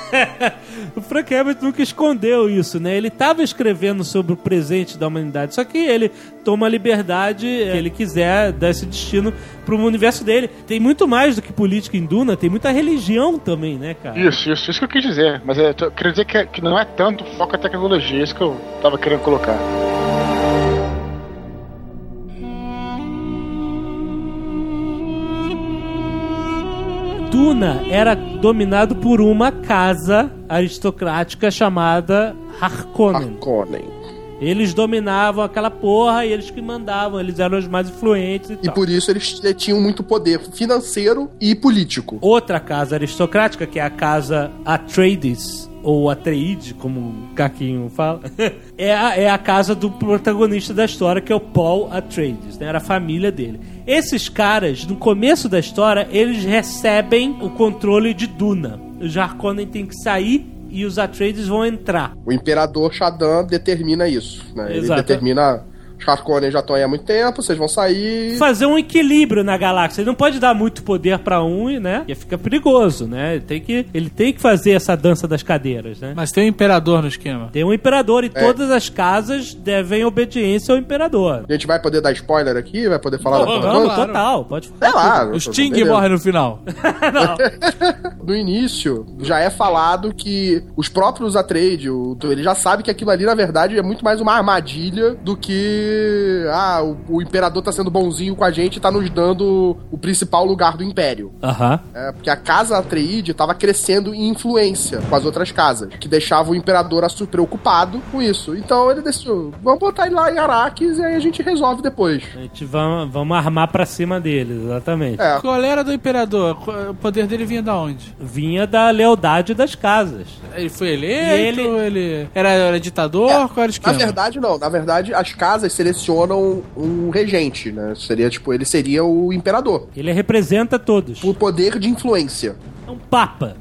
O Frank Herbert nunca escondeu isso, né? Ele estava escrevendo sobre o presente da humanidade, só que ele toma a liberdade que ele quiser dar esse destino pro universo dele. Tem muito mais do que política em Duna, tem muita religião também, né, cara? Isso, isso, isso que eu quis dizer. Mas eu, eu queria dizer que, que não é tanto foco a tecnologia, isso que eu tava querendo colocar. Duna era dominado por uma casa aristocrática chamada Harkonnen. Harkonnen. Eles dominavam aquela porra e eles que mandavam, eles eram os mais influentes e, E tal. por isso eles tinham muito poder financeiro e político. Outra casa aristocrática, que é a casa Atreides, ou Atreide, como o Caquinho fala, é, a, é a casa do protagonista da história, que é o Paul Atreides, né? Era a família dele. Esses caras, no começo da história, eles recebem o controle de Duna. Os Harkonnen têm que sair e os Atreides vão entrar. O Imperador Shaddam determina isso, né? Ele Exato. determina... Os Harkonnen já estão aí há muito tempo, vocês vão sair... Fazer um equilíbrio na galáxia. Ele não pode dar muito poder pra um, né? Porque fica perigoso, né? Ele tem que, ele tem que fazer essa dança das cadeiras, né? Mas tem um imperador no esquema. Tem um imperador e É. todas as casas devem obediência ao imperador. A gente vai poder dar spoiler aqui? Vai poder falar da Não, porra não, toda? claro. total. Pode falar. É lá. O tô- Sting beleza. morre no final. No início, já é falado que os próprios Atreides, o- ele já sabe que aquilo ali, na verdade, é muito mais uma armadilha do que... Ah, o, o Imperador tá sendo bonzinho com a gente e tá nos dando o principal lugar do Império. Aham. É, porque a casa Atreide tava crescendo em influência com as outras casas, que deixava o Imperador assu- preocupado com isso. Então ele decidiu, vamos botar ele lá em Arrakis e aí a gente resolve depois. A gente vamos, vamos armar pra cima deles, exatamente. É, Qual era do imperador? O poder dele vinha da onde? Vinha da lealdade das casas. Ele foi eleito? E ele- ele... Era, era ditador? É, Qual era o na esquema? verdade, não. Na verdade, as casas selecionam um regente, né? Seria, tipo, ele seria o imperador. Ele representa todos. Por poder de influência. É um papa.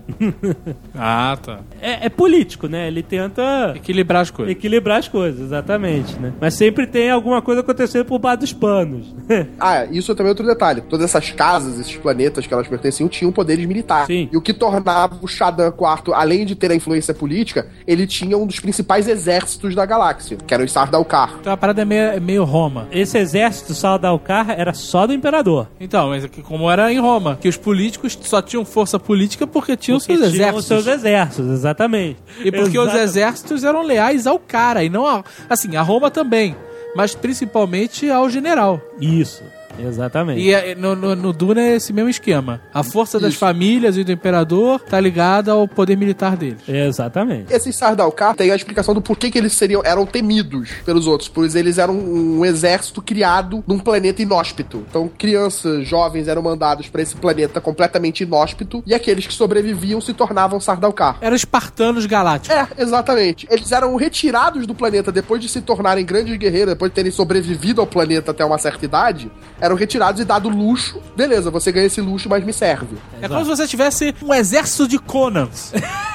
Ah, tá. É, é político, né? Ele tenta Equilibrar as coisas. equilibrar as coisas, exatamente, né? Mas sempre tem alguma coisa acontecendo por baixo dos panos. Ah, isso é também outro detalhe. Todas essas casas, esses planetas que elas pertenciam, tinham poderes militares. Sim. E o que tornava o Shaddam quarto, além de ter a influência política, ele tinha um dos principais exércitos da galáxia, que era o Sardaukar. Então a parada é meio, é meio Roma. Esse exército Sardaukar era só do imperador. Então, mas aqui, como era em Roma, que os políticos só tinham força política porque tinham Porque seus tinham exércitos. os seus exércitos, exatamente. E porque os Exata- exércitos eram leais ao cara, e não a... Assim, a Roma também, mas principalmente ao general. Isso, exatamente. E é, no, no, no Duna é esse mesmo esquema. A força das Isso. famílias e do imperador tá ligada ao poder militar deles. Exatamente. Esses Sardaukar tem a explicação do porquê que eles seriam, eram temidos pelos outros, pois eles eram um exército criado num planeta inóspito. Então, crianças, jovens eram mandados pra esse planeta completamente inóspito, e aqueles que sobreviviam se tornavam Sardaukar. Eram espartanos galácticos. É, exatamente. Eles eram retirados do planeta depois de se tornarem grandes guerreiros, depois de terem sobrevivido ao planeta até uma certa idade, eram retirados e dado luxo. Beleza, você ganha esse luxo, mas me serve. É como se você tivesse um exército de Conans.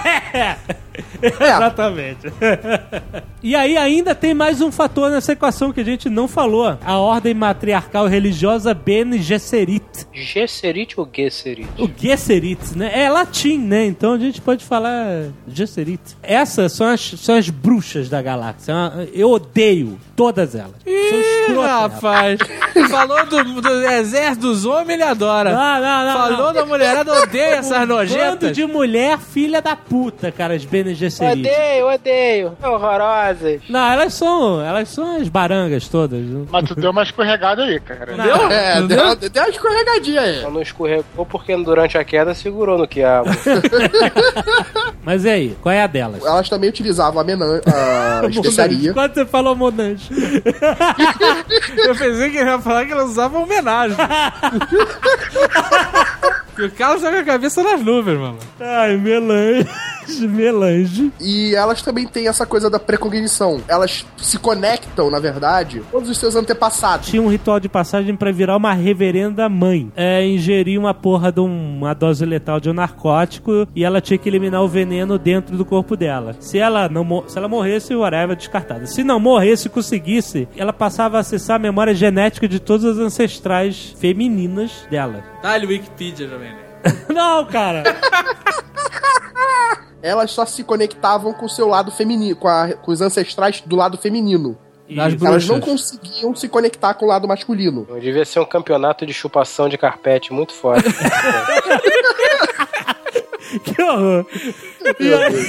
Exatamente. E aí ainda tem mais um fator nessa equação que a gente não falou. A ordem matriarcal religiosa Bene Gesserit. Gesserit ou Gesserit? O Gesserit, né? É latim, né? Então a gente pode falar Gesserit. Essas são as, são as bruxas da galáxia. Eu odeio todas elas. São Ih, escrotas, rapaz. Falou do, do exército dos homens, ele adora. Não, não, não. Falou não. da mulherada, odeia essas Bando nojentas. de mulher filha da puta, cara, as Bene Gesserit. Odeio, odeio. Horrorosas. Não, elas são, elas são as barangas todas. né? Mas tu deu uma escorregada aí, cara. Não. É, Não deu, deu uma escorregadinha aí. Só não escorregou porque durante a queda segurou no quiabo. Mas e aí, qual é a delas? Elas também utilizavam a, menan a especiaria. Quando você falou Monange. Eu pensei que ele ia falar que elas usavam homenagem. E o Carlos tá com a cabeça nas nuvens, mano. Ai, melange, melange. E elas também têm essa coisa da precognição. Elas se conectam, na verdade, com todos os seus antepassados. Tinha um ritual de passagem pra virar uma reverenda mãe. É, ingerir uma porra de um- uma dose letal de um narcótico e ela tinha que eliminar o veneno dentro do corpo dela. Se ela não mo- se ela morresse, o whatever descartada. Se não morresse e conseguisse, ela passava a acessar a memória genética de todas as ancestrais femininas dela. Dá-lhe Wikipedia, Jovem Nerd. Não, cara. elas só se conectavam com o seu lado feminino, com, a, com os ancestrais do lado feminino. Das Elas bruxas. não conseguiam se conectar com o lado masculino. Devia ser um campeonato de chupação de carpete muito forte. Que horror. E aí...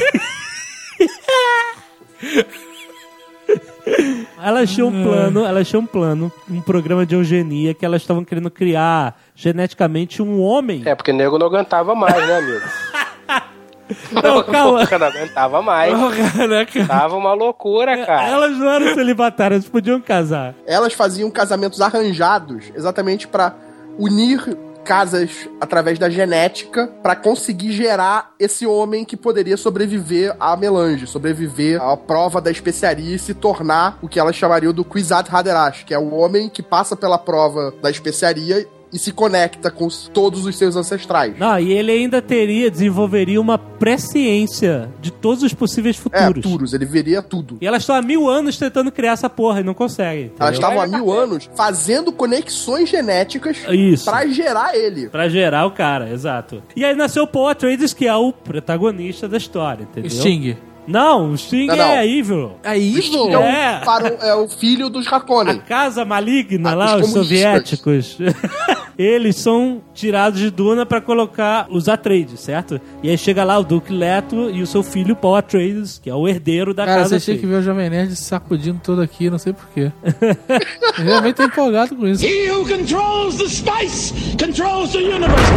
Elas tinham um plano, elas tinham um plano, um programa de eugenia que elas estavam querendo criar geneticamente um homem. É, porque o nego não aguentava mais, né, amigo? Não, calma. Não aguentava mais. Oh, caraca. Tava uma loucura, cara. Elas não eram celibatárias, elas podiam casar. Elas faziam casamentos arranjados exatamente pra unir casas através da genética pra conseguir gerar esse homem que poderia sobreviver à melange, sobreviver à prova da especiaria e se tornar o que elas chamariam do Kwisatz Haderach, que é o homem que passa pela prova da especiaria e se conecta com os, todos os seus ancestrais. Não, e ele ainda teria, desenvolveria uma presciência de todos os possíveis É, futuros. futuros, ele veria tudo. E elas estão há mil anos tentando criar essa porra e não conseguem. Elas entendeu? estavam há mil anos fazendo conexões genéticas Isso. pra gerar ele. Pra gerar o cara, exato. E aí nasceu o Paul Atreides, que é o protagonista da história, entendeu? Sting. Não, o Sting Não, não. é evil. É O Sting é, É. o, para o- é o filho dos Harkonnen. A casa maligna Ah, lá, os os comunistas. soviéticos, eles são tirados de Duna pra colocar os Atreides, certo? E aí chega lá o Duque Leto e o seu filho Paul Atreides, que é o herdeiro da Cara, casa você tinha que Atreides. ver o Jovem Nerd se sacudindo todo aqui, não sei porquê. Eu realmente tô empolgado com isso. He who controls the spice controls the universe.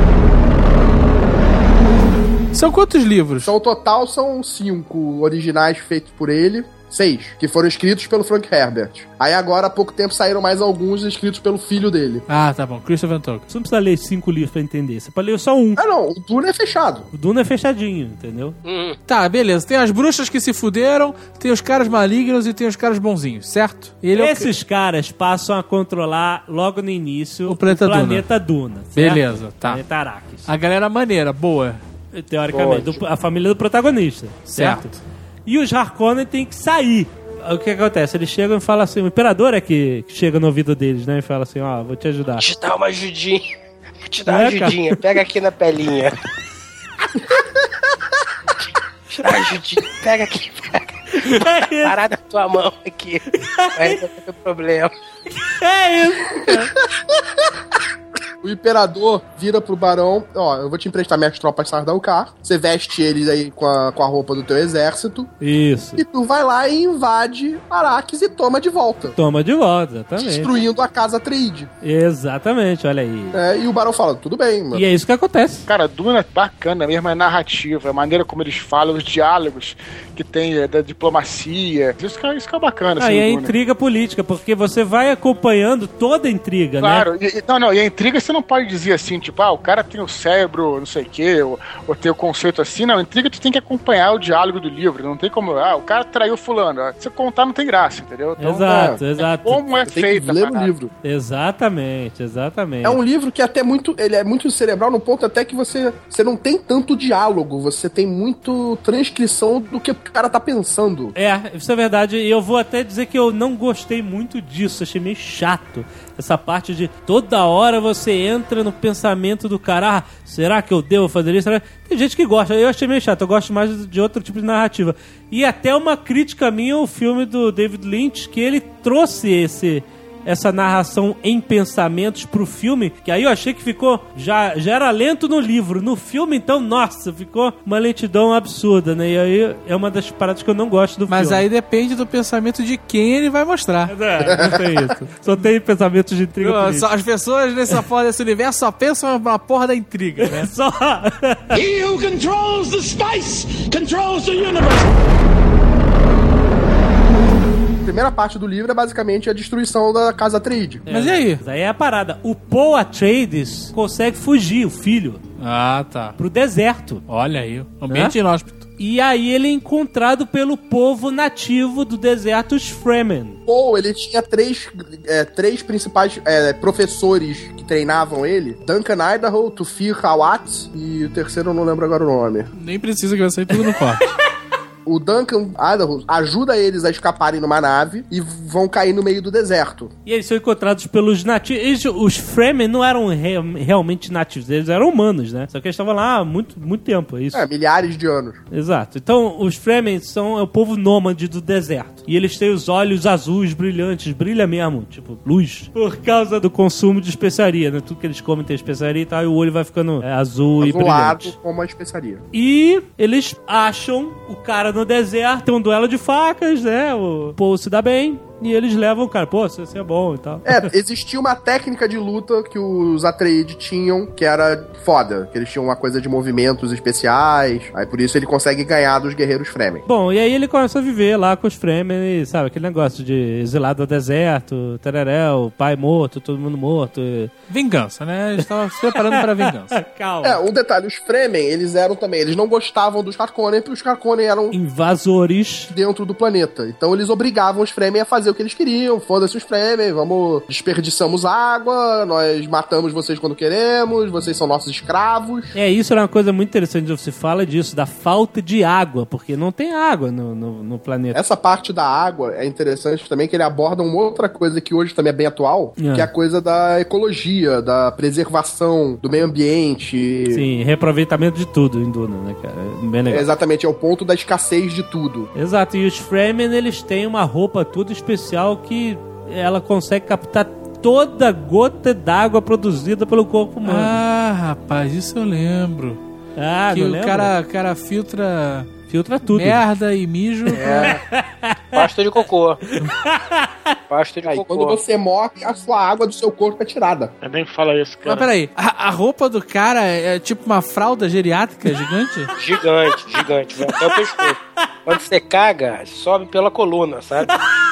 São quantos livros? Então, o total são cinco originais feitos por ele. Seis, que foram escritos pelo Frank Herbert. Aí agora, há pouco tempo, saíram mais alguns escritos pelo filho dele. Ah, tá bom. Christopher Tolkien. Você não precisa ler cinco livros pra entender, você pode ler só um. Ah, não, o Duna é fechado. O Duna é fechadinho, entendeu? Tá, beleza. Tem as bruxas que se fuderam, tem os caras malignos e tem os caras bonzinhos, certo? Ele é o Esses caras passam a controlar logo no início O planeta Duna. planeta Duna. certo? Beleza, tá. Planeta Arrakis. A galera maneira, boa. Teoricamente, do- a família do protagonista. Certo? Certo. E os Harkonnen têm que sair. O que acontece? Eles chegam e falam assim, o imperador é que que chega no ouvido deles, né? E fala assim, ó, vou te ajudar. Vou te dar uma ajudinha. Vou te dar uma É, cara. ajudinha. Pega aqui na pelinha. Te dar uma ajudinha. Pega aqui. Pega. Parar na tua mão aqui. Vai resolver o problema. É isso, cara. O imperador vira pro barão, ó, eu vou te emprestar minhas tropas Sardaukar, você veste eles aí com a, com a roupa do teu exército, Isso. e tu vai lá e invade Arrakis e toma de volta. Toma de volta, exatamente. Destruindo a casa Atreides. Exatamente, olha aí. É, e o barão fala, tudo bem, mano. E é isso que acontece. Cara, Duna é bacana mesmo, a narrativa, a maneira como eles falam, os diálogos que tem é, da diplomacia. Isso que é, isso que é bacana, assim, Aí é Duna. intriga política, porque você vai acompanhando toda a intriga, né? Claro, e, e- não, não, e a intriga você não pode dizer assim, tipo, ah, o cara tem o cérebro, não sei o quê, ou, ou tem o conceito assim, não, a intriga tu tem que acompanhar o diálogo do livro, não tem como, ah, o cara traiu fulano, ah, se contar não tem graça, entendeu? Então, Exato, é, exato. como é Tem que feita a ler o parada. livro. Exatamente, exatamente. É um livro que até muito, ele é muito cerebral no ponto até que você, você não tem tanto diálogo, você tem muito transcrição do que o cara tá pensando. É, isso é verdade. E eu vou até dizer que eu não gostei muito disso. Achei meio chato. Essa parte de toda hora você entra no pensamento do cara. Ah, será que eu devo fazer isso? Será- Tem gente que gosta. Eu achei meio chato. Eu gosto mais de outro tipo de narrativa. E até uma crítica minha ao filme do David Lynch, que ele trouxe esse... essa narração em pensamentos pro filme, que aí eu achei que ficou, já, já era lento no livro, no filme então, nossa, ficou uma lentidão absurda, né, e aí é uma das paradas que eu não gosto do Mas filme. aí depende do pensamento de quem ele vai mostrar. É, não tem isso. Só tem pensamentos de intriga Só- política. As pessoas nessa porra desse universo só pensam na porra da intriga, né? Só... He who controls the spice controls the universe. A primeira parte do livro é basicamente a destruição da casa Atreides. Mas e aí? Mas aí é a parada. O Paul Atreides consegue fugir, o filho, Ah, tá. pro deserto. Olha aí, ambiente inóspito. E aí ele é encontrado pelo povo nativo do deserto, os Fremen. Ou ele tinha três, é, três principais é, professores que treinavam ele: Duncan Idaho, Tufir Hawat e o terceiro eu não lembro agora o nome. Nem precisa que vai sair tudo no corte. O Duncan Idaho ajuda eles a escaparem numa nave e vão cair no meio do deserto. E eles são encontrados pelos nativos. Eles, os Fremen não eram re- realmente nativos, eles eram humanos, né? Só que eles estavam lá há muito, muito tempo, é isso? É, milhares de anos. Exato. Então, os Fremen são é o povo nômade do deserto. E eles têm os olhos azuis, brilhantes, brilha mesmo, tipo, luz. Por causa do consumo de especiaria, né? Tudo que eles comem tem especiaria e tal, e o olho vai ficando é, azul e brilhante. Como a especiaria. E eles acham o cara no deserto, tem um duelo de facas, né? O Paul se dá bem. E eles levam o cara, pô, você é bom e tal. É, existia uma técnica de luta que os Atreides tinham, que era foda. Que eles tinham uma coisa de movimentos especiais. Aí por isso ele consegue ganhar dos guerreiros Fremen. Bom, e aí ele começa a viver lá com os Fremen, e, sabe, aquele negócio de exilado ao deserto, tereréu, pai morto, todo mundo morto. E... Vingança, né? Eles estavam se preparando pra vingança. Calma. É, um detalhe, os Fremen, eles eram também, eles não gostavam dos Harkonnen, porque os Harkonnen eram invasores dentro do planeta. Então eles obrigavam os Fremen a fazer o que eles queriam. Foda-se os Fremen, vamos, desperdiçamos água, nós matamos vocês quando queremos, vocês são nossos escravos. É, isso era uma coisa muito interessante, você fala disso, da falta de água, porque não tem água no, no, no planeta. Essa parte da água é interessante também, que ele aborda uma outra coisa que hoje também é bem atual, é. que é a coisa da ecologia, da preservação do meio ambiente. Sim, reaproveitamento de tudo em Duna, né, cara? Bem legal. É exatamente, é o ponto da escassez de tudo. Exato, e os Fremen, eles têm uma roupa tudo especial que ela consegue captar toda gota d'água produzida pelo corpo humano. Ah, rapaz, isso eu lembro. Ah, que não o lembra? cara, cara filtra... Filtra tudo. Merda e mijo. É. Pasta de cocô. Pasta de Aí, cocô. quando você morre, a sua água do seu corpo é tirada. Eu nem fala isso, cara. Mas peraí, a, a roupa do cara é tipo uma fralda geriátrica gigante? Gigante, gigante. Vai até o pescoço. Quando você caga, sobe pela coluna, sabe?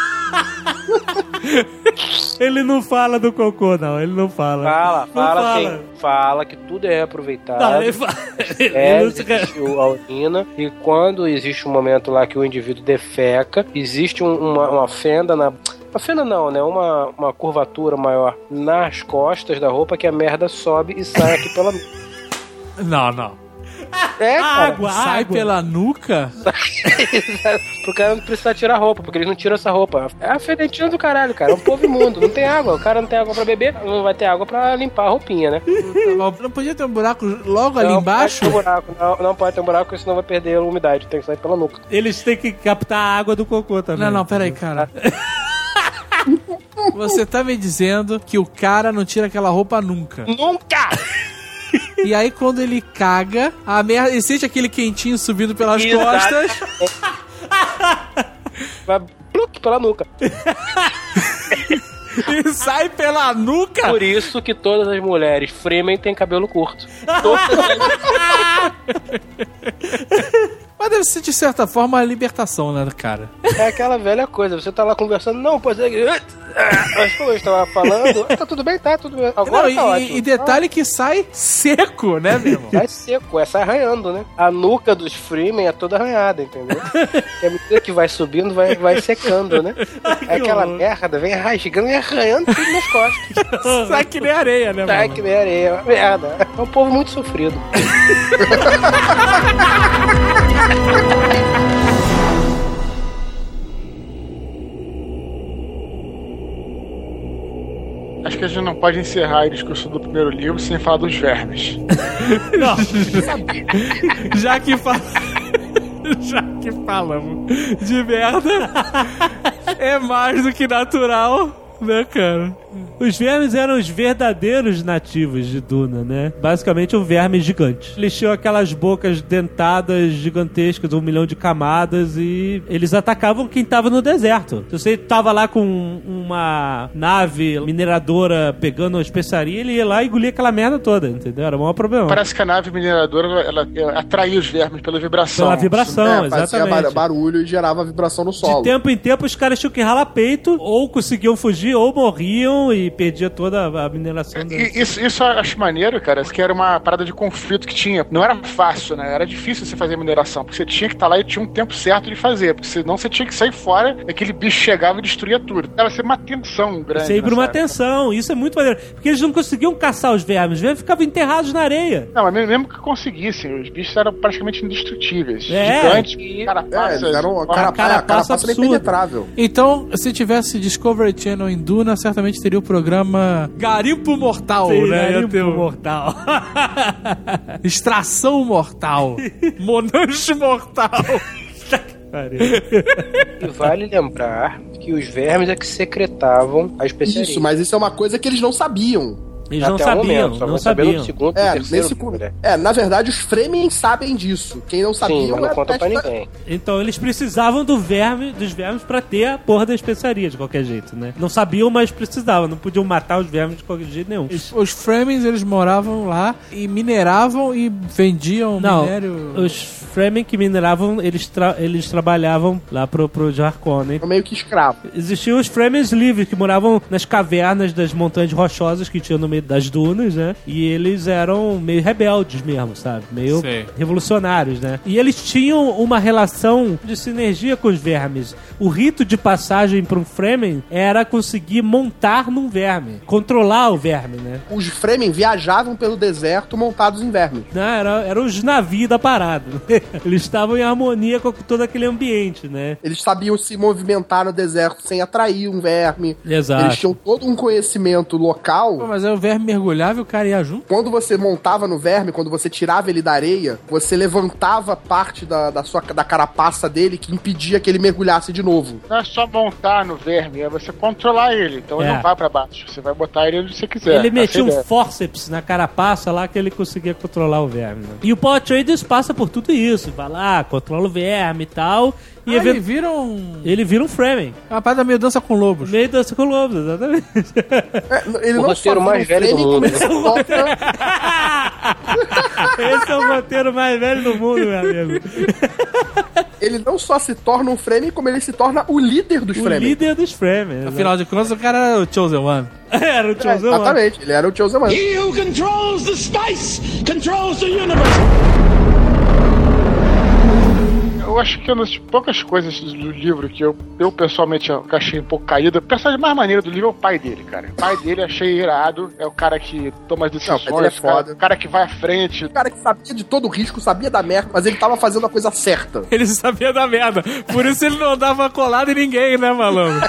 Ele não fala do cocô, não. Ele não fala. Fala, não fala, fala. sim. Fala que tudo é aproveitado. Não, ele fala. É, Ele não se- existe a urina. E quando existe um momento lá que o indivíduo defeca, existe um- uma, uma fenda na... Uma fenda não, né? Uma, uma curvatura maior nas costas da roupa que a merda sobe e sai aqui pela... Não, não. É, cara. Água, Sai água. pela nuca? Pro cara não precisar tirar roupa, porque eles não tiram essa roupa. É a fedentina do caralho, cara. É um povo imundo. Não tem água. O cara não tem água pra beber, não vai ter água pra limpar a roupinha, né? Não podia ter um buraco logo ali não embaixo? Pode ter um buraco, não, não pode ter um buraco, porque senão vai perder a umidade. Tem que sair pela nuca. Eles têm que captar a água do cocô também. Não, não, peraí, cara. Você tá me dizendo que o cara não tira aquela roupa nunca. Nunca! E aí, quando ele caga, a merda. Ele sente aquele quentinho subindo pelas Exato. costas. Vai pluc, pela nuca. E sai pela nuca. Por isso que todas as mulheres Fremen têm cabelo curto. Todas as... Mas deve ser, de certa forma, a libertação, né, cara? É aquela velha coisa. Você tá lá conversando, não, pode ser... Mas como eu estava falando, tá tudo bem, tá tudo bem. Agora Não, tá e, ótimo. e detalhe que sai seco, né, meu irmão? Vai seco, é sai arranhando, né? A nuca dos Fremen é toda arranhada, entendeu? E à medida que vai subindo, vai, vai secando, né? É aquela horror. merda, vem rasgando e arranhando tudo nas costas. Sai que nem areia, né, Sai mano? que nem areia, é uma merda. É um povo muito sofrido. Acho que a gente não pode encerrar a discussão do primeiro livro sem falar dos vermes. Não. Já que fa... Já que falamos de merda, é mais do que natural, né, cara? Os vermes eram os verdadeiros nativos de Duna, né? Basicamente um verme gigante. Eles tinham aquelas bocas dentadas gigantescas, um milhão de camadas, e eles atacavam quem tava no deserto. Se você tava lá com uma nave mineradora pegando uma especiaria, ele ia lá e engolia aquela merda toda, entendeu? Era o maior problema. Parece que a nave mineradora ela, ela atraía os vermes pela vibração. Pela vibração, É, fazia exatamente. bar- barulho e gerava vibração no solo. De tempo em tempo, os caras tinham que ralar peito ou conseguiam fugir perdiam ou morriam e perdia toda a mineração. Da... Isso, isso eu acho maneiro, cara, que era uma parada de conflito que tinha. Não era fácil, né? Era difícil você fazer mineração, porque você tinha que estar lá e tinha um tempo certo de fazer, porque senão você tinha que sair fora, aquele bicho chegava e destruía tudo. Era sempre uma tensão grande. Sempre uma tensão, isso é muito maneiro, porque eles não conseguiam caçar os vermes, os vermes ficavam enterrados na areia. Não, mas mesmo que conseguissem, os bichos eram praticamente indestrutíveis. É. Gigantes, e carapaças. É, eram uma carapaça, carapaça carapaça impenetrável. Então, se tivesse Discovery Channel em Duna, certamente teria o programa Garimpo Mortal, Sim, né? Garimpo Ia ter o- Mortal. Extração Mortal. Monange Mortal. E vale lembrar que os vermes é que secretavam a especiaria. Isso, mas isso é uma coisa que eles não sabiam. Eles não Até o sabiam, momento, só não vão saber no sabiam. segundo, É, terceiro nesse, filme, né? é, na verdade, os Fremen sabem disso. Quem não sabia Sim, mas não é conta pra testa- ninguém. Então eles precisavam do verme, dos vermes pra ter a porra da especiaria de qualquer jeito, né? Não sabiam, mas precisavam. Não podiam matar os vermes de qualquer jeito nenhum. Os Fremens, eles moravam lá e mineravam e vendiam Não, minério. os Fremen que mineravam, eles, tra- eles trabalhavam lá pro, pro Harkonnen. meio que escravo. Existiam os Fremens livres, que moravam nas cavernas das montanhas rochosas que tinham no meio das dunas, né? E eles eram meio rebeldes mesmo, sabe? Meio Sei. revolucionários, né? E eles tinham uma relação de sinergia com os vermes. O rito de passagem para um Fremen era conseguir montar num verme, controlar o verme, né? Os Fremen viajavam pelo deserto montados em vermes. Não, era, eram os navios da parada. Eles estavam em harmonia com todo aquele ambiente, né? Eles sabiam se movimentar no deserto sem atrair um verme. Exato. Eles tinham todo um conhecimento local. Pô, mas aí o verme mergulhava e o cara ia junto. Quando você montava no verme, quando você tirava ele da areia, você levantava parte da, da, sua, da carapaça dele que impedia que ele mergulhasse de novo. Não é só montar no verme, é você controlar ele. Então ele É. não vai pra baixo. Você vai botar ele onde você quiser. Ele Essa metia é a um ideia. fórceps na carapaça lá que ele conseguia controlar o verme. Né? E o Power Traders passa por tudo isso. Vai lá, controla o verme e tal. E Ah, event- ele vira um... ele vira um Fremen. É uma parada meio dança com lobos. Meio dança com lobos, exatamente. É, ele O não roteiro só mais vira um velho do Fremen, mundo. como ele se torna- Esse é o roteiro mais velho do mundo, meu amigo. ele não só se torna um Fremen, como ele se torna o líder dos O Fremen. líder dos Fremen. Afinal de contas, o cara era o Chosen One. Era o É, Chosen One. exatamente, ele era o Chosen One. He who controls the spice controls the universe. Eu acho que é uma das poucas coisas do livro que eu, eu pessoalmente achei um pouco caída. A personagem mais maneira do livro é o pai dele, cara. O pai dele achei irado. É o cara que toma as decisões. Não, o pai dele é o cara- foda. o cara que vai à frente. O cara que sabia de todo o risco, sabia da merda, mas ele tava fazendo a coisa certa. Ele sabia da merda. Por isso ele não dava colada em ninguém, né, malandro?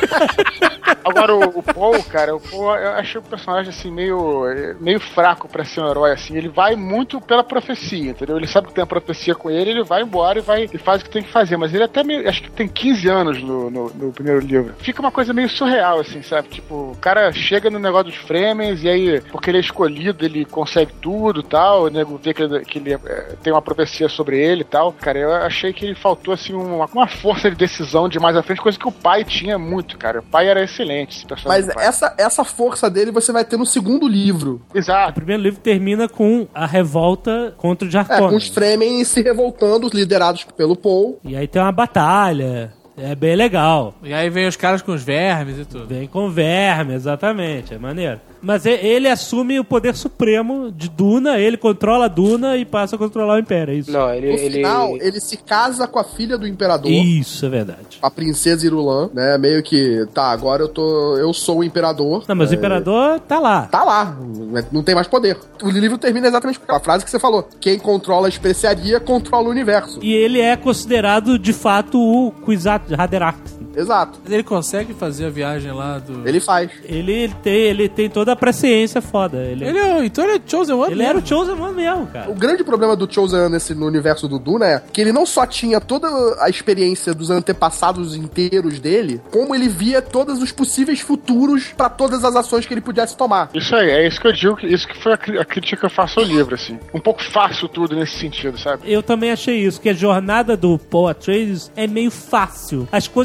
Agora, o, o Paul, cara, o Paul, eu achei o personagem, assim, meio, meio fraco pra ser um herói, assim. Ele vai muito pela profecia, entendeu? Ele sabe que tem a profecia com ele, ele vai embora e vai e faz o que tem que fazer. Mas ele até meio, acho que tem quinze anos no, no, no primeiro livro. Fica uma coisa meio surreal, assim, sabe? Tipo, o cara chega no negócio dos Fremens e aí, porque ele é escolhido, ele consegue tudo e tal, o nego vê que ele, que ele é, tem uma profecia sobre ele e tal. Cara, eu achei que ele faltou, assim, uma, uma força de decisão de mais à frente, coisa que o pai tinha muito, cara. O pai era excelente, esse personagem Mas do pai. essa, essa força dele você vai ter no segundo livro. O Exato. primeiro livro termina com a revolta contra o É, com Harkonnen. os Fremen se revoltando, liderados pelo Paul. E aí tem uma batalha. É bem legal. E aí vem os caras com os vermes e tudo. Vem com verme, exatamente. É maneiro. Mas e- ele assume o poder supremo de Duna, ele controla a Duna e passa a controlar o Império, é isso? Não, ele... No ele... final, ele se casa com a filha do imperador, Isso, é verdade. a princesa Irulan, né? Meio que, tá, agora eu tô. Eu sou o imperador. Não, mas o É, Imperador tá lá. Tá lá, não tem mais poder. O livro termina exatamente com a frase que você falou: quem controla a especiaria controla o universo. E ele é considerado, de fato, o Kwisatz Haderach. Exato. Mas ele consegue fazer a viagem lá do... Ele faz. Ele tem, ele tem toda a presciência foda. Ele, Ele é, então ele é Chosen One ele mesmo. era o Chosen One mesmo, cara. O grande problema do Chosen nesse, no universo do Duna é que ele não só tinha toda a experiência dos antepassados inteiros dele, como ele via todos os possíveis futuros pra todas as ações que ele pudesse tomar. Isso aí, é isso que eu digo, que isso que foi a, cri- a crítica que eu faço ao livro, assim. Um pouco fácil tudo nesse sentido, sabe? Eu também achei isso, que a jornada do Paul Atreides é meio fácil. As coisas foram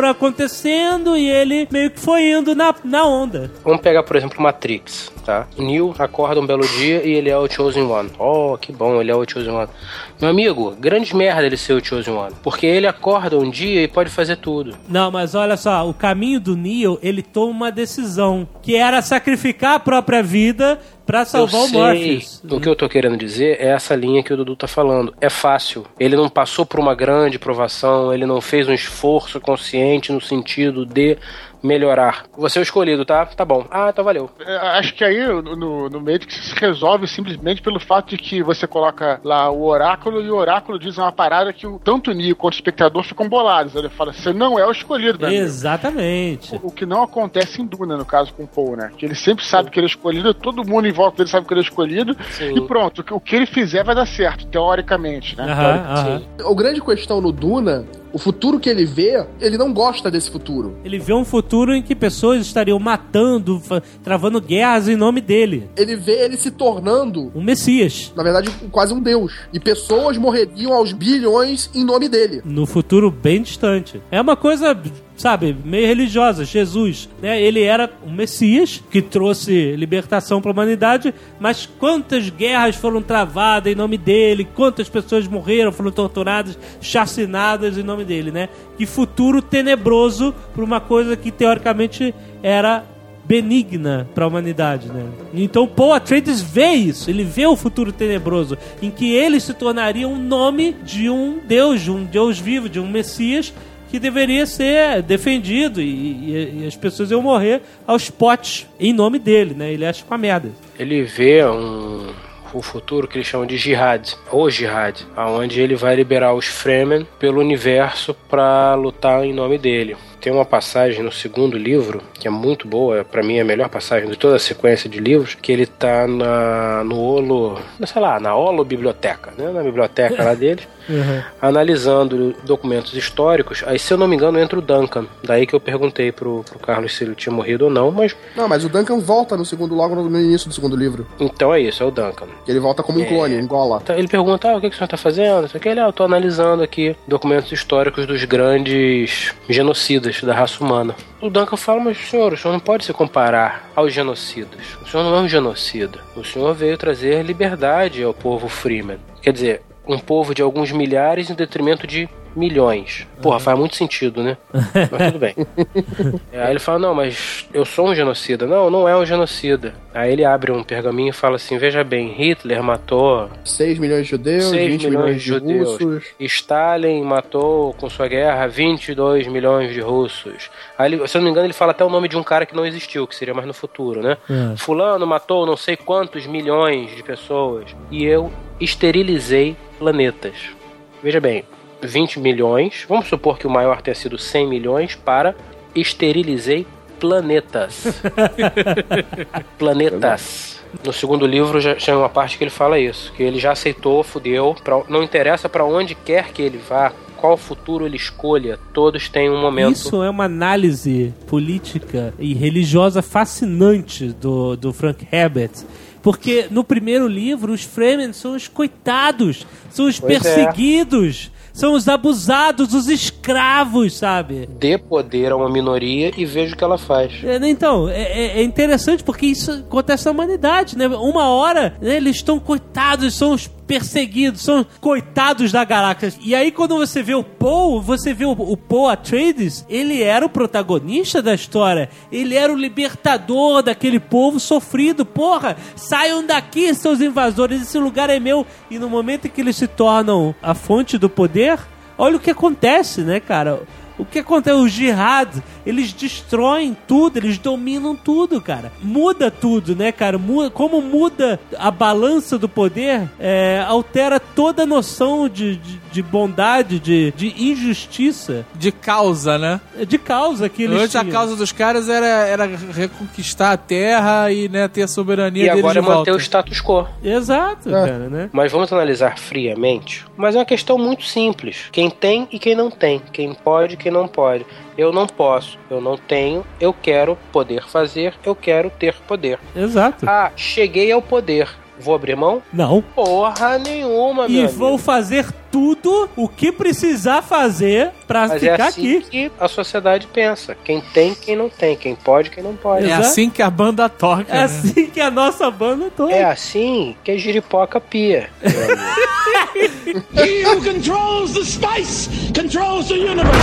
foram acontecendo e ele meio que foi indo na, na onda. Vamos pegar, por exemplo, Matrix, tá? Neo acorda um belo dia e ele é o Chosen One. Oh, que bom, ele é o Chosen One. Meu amigo, grande merda ele ser o Chosen One. Porque ele acorda um dia e pode fazer tudo. Não, mas olha só, o caminho do Neo, ele toma uma decisão, que era sacrificar a própria vida pra salvar eu o Morpheus. O que eu tô querendo dizer é essa linha que o Dudu tá falando. É fácil. Ele não passou por uma grande provação, ele não fez um esforço consciente no sentido de melhorar. Você é o escolhido, tá? Tá bom. Ah, então valeu. É, acho que aí no, no Matrix se resolve simplesmente pelo fato de que você coloca lá o oráculo e o oráculo diz uma parada que o, tanto o Neo quanto o espectador ficam bolados. Ele fala, você não é o escolhido, né? Exatamente. O, o que não acontece em Duna, no caso com o Paul, né? Que ele sempre sabe que ele é escolhido, todo mundo em volta dele sabe que ele é escolhido. Sim. E pronto, o, o que ele fizer vai dar certo, teoricamente, né? Aham, aham. A grande questão no Duna, o futuro que ele vê, ele não gosta desse futuro. Ele vê um futuro em que pessoas estariam matando, travando guerras em nome dele. Ele vê ele se tornando um messias. Na verdade, quase um deus. E pessoas morreriam aos bilhões em nome dele. No futuro bem distante. É uma coisa, sabe, meio religiosa. Jesus, né? Ele era um messias que trouxe libertação para a humanidade, mas quantas guerras foram travadas em nome dele, quantas pessoas morreram, foram torturadas, chacinadas em nome dele, né? Que futuro tenebroso para uma coisa que teoricamente era benigna para a humanidade, né? Então Paul Atreides vê isso, ele vê o futuro tenebroso em que ele se tornaria um nome de um deus, de um deus vivo, de um messias que deveria ser defendido e, e, e as pessoas iam morrer aos potes em nome dele, né? Ele acha uma merda. Ele vê um o futuro que eles chamam de Jihad, ou Jihad, onde ele vai liberar os Fremen pelo universo para lutar em nome dele. Tem uma passagem no segundo livro, que é muito boa, pra mim é a melhor passagem de toda a sequência de livros, que ele tá na, no Olo, sei lá, na Olo Biblioteca, né? Na biblioteca lá deles, uhum. analisando documentos históricos. Aí, se eu não me engano, entra o Duncan. Daí que eu perguntei pro, pro Carlos se ele tinha morrido ou não, mas... Não, mas o Duncan volta no segundo, logo no início do segundo livro. Então é isso, é o Duncan. Ele volta como um é... clone, um Gola. Então, ele pergunta, ah, o que, que o senhor tá fazendo? Isso aqui, ele, ah, eu tô analisando aqui documentos históricos dos grandes genocidas da raça humana. O Duncan fala, mas senhor, o senhor não pode se comparar aos genocidas. O senhor não é um genocida. O senhor veio trazer liberdade ao povo Freeman. Quer dizer, um povo de alguns milhares em detrimento de milhões. Porra, uhum. faz muito sentido, né? Mas tudo bem. Aí ele fala, não, mas eu sou um genocida. Não, não é um genocida. Aí ele abre um pergaminho e fala assim, veja bem, Hitler matou seis milhões de judeus, vinte milhões de judeus. Russos. Stalin matou com sua guerra vinte e dois milhões de russos. Aí, ele, se eu não me engano, ele fala até o nome de um cara que não existiu, que seria mais no futuro, né? Uhum. Fulano matou não sei quantos milhões de pessoas. E eu esterilizei planetas. Veja bem, vinte milhões, vamos supor que o maior tenha sido cem milhões, para esterilizei planetas. Planetas. No segundo livro já tem uma parte que ele fala isso, que ele já aceitou, fudeu, pra, não interessa para onde quer que ele vá, qual futuro ele escolha, todos têm um momento... Isso é uma análise política e religiosa fascinante do, do Frank Herbert. Porque no primeiro livro os Fremen são os coitados, são os pois perseguidos, é. São os abusados, os escravos, sabe? Dê poder a uma minoria e veja o que ela faz. É, então, é, é interessante porque isso acontece na humanidade, né? Uma hora, né, eles estão coitados, são os perseguidos, são coitados da galáxia. E aí quando você vê o Paul, você vê o, o Paul Atreides, ele era o protagonista da história, ele era o libertador daquele povo sofrido. Porra, saiam daqui, seus invasores, esse lugar é meu. E no momento em que eles se tornam a fonte do poder, olha o que acontece, né, cara? O que acontece? O Jihad, eles destroem tudo, eles dominam tudo, cara. Muda tudo, né, cara? Muda, como muda a balança do poder, é, altera toda a noção de, de, de bondade, de, de injustiça. De causa, né? De causa que eles Antes tinham. A causa dos caras era, era reconquistar a terra e, né, ter a soberania e deles agora de é manter volta. o status quo. Exato, é. cara, né? Mas vamos analisar friamente. Mas é uma questão muito simples. Quem tem e quem não tem. Quem pode e quem não pode. Eu não posso, eu não tenho, eu quero poder fazer, eu quero ter poder. Exato. Ah, cheguei ao poder. Vou abrir mão? Não. Porra nenhuma, meu E amigo. vou fazer tudo o que precisar fazer pra Mas ficar é assim aqui. que a sociedade pensa. Quem tem, quem não tem. Quem pode, quem não pode. É Exato. assim que a banda toca. É né? assim que a nossa banda toca. É assim que a giripoca pia. meu amigo. He who controls the spice controls the universe.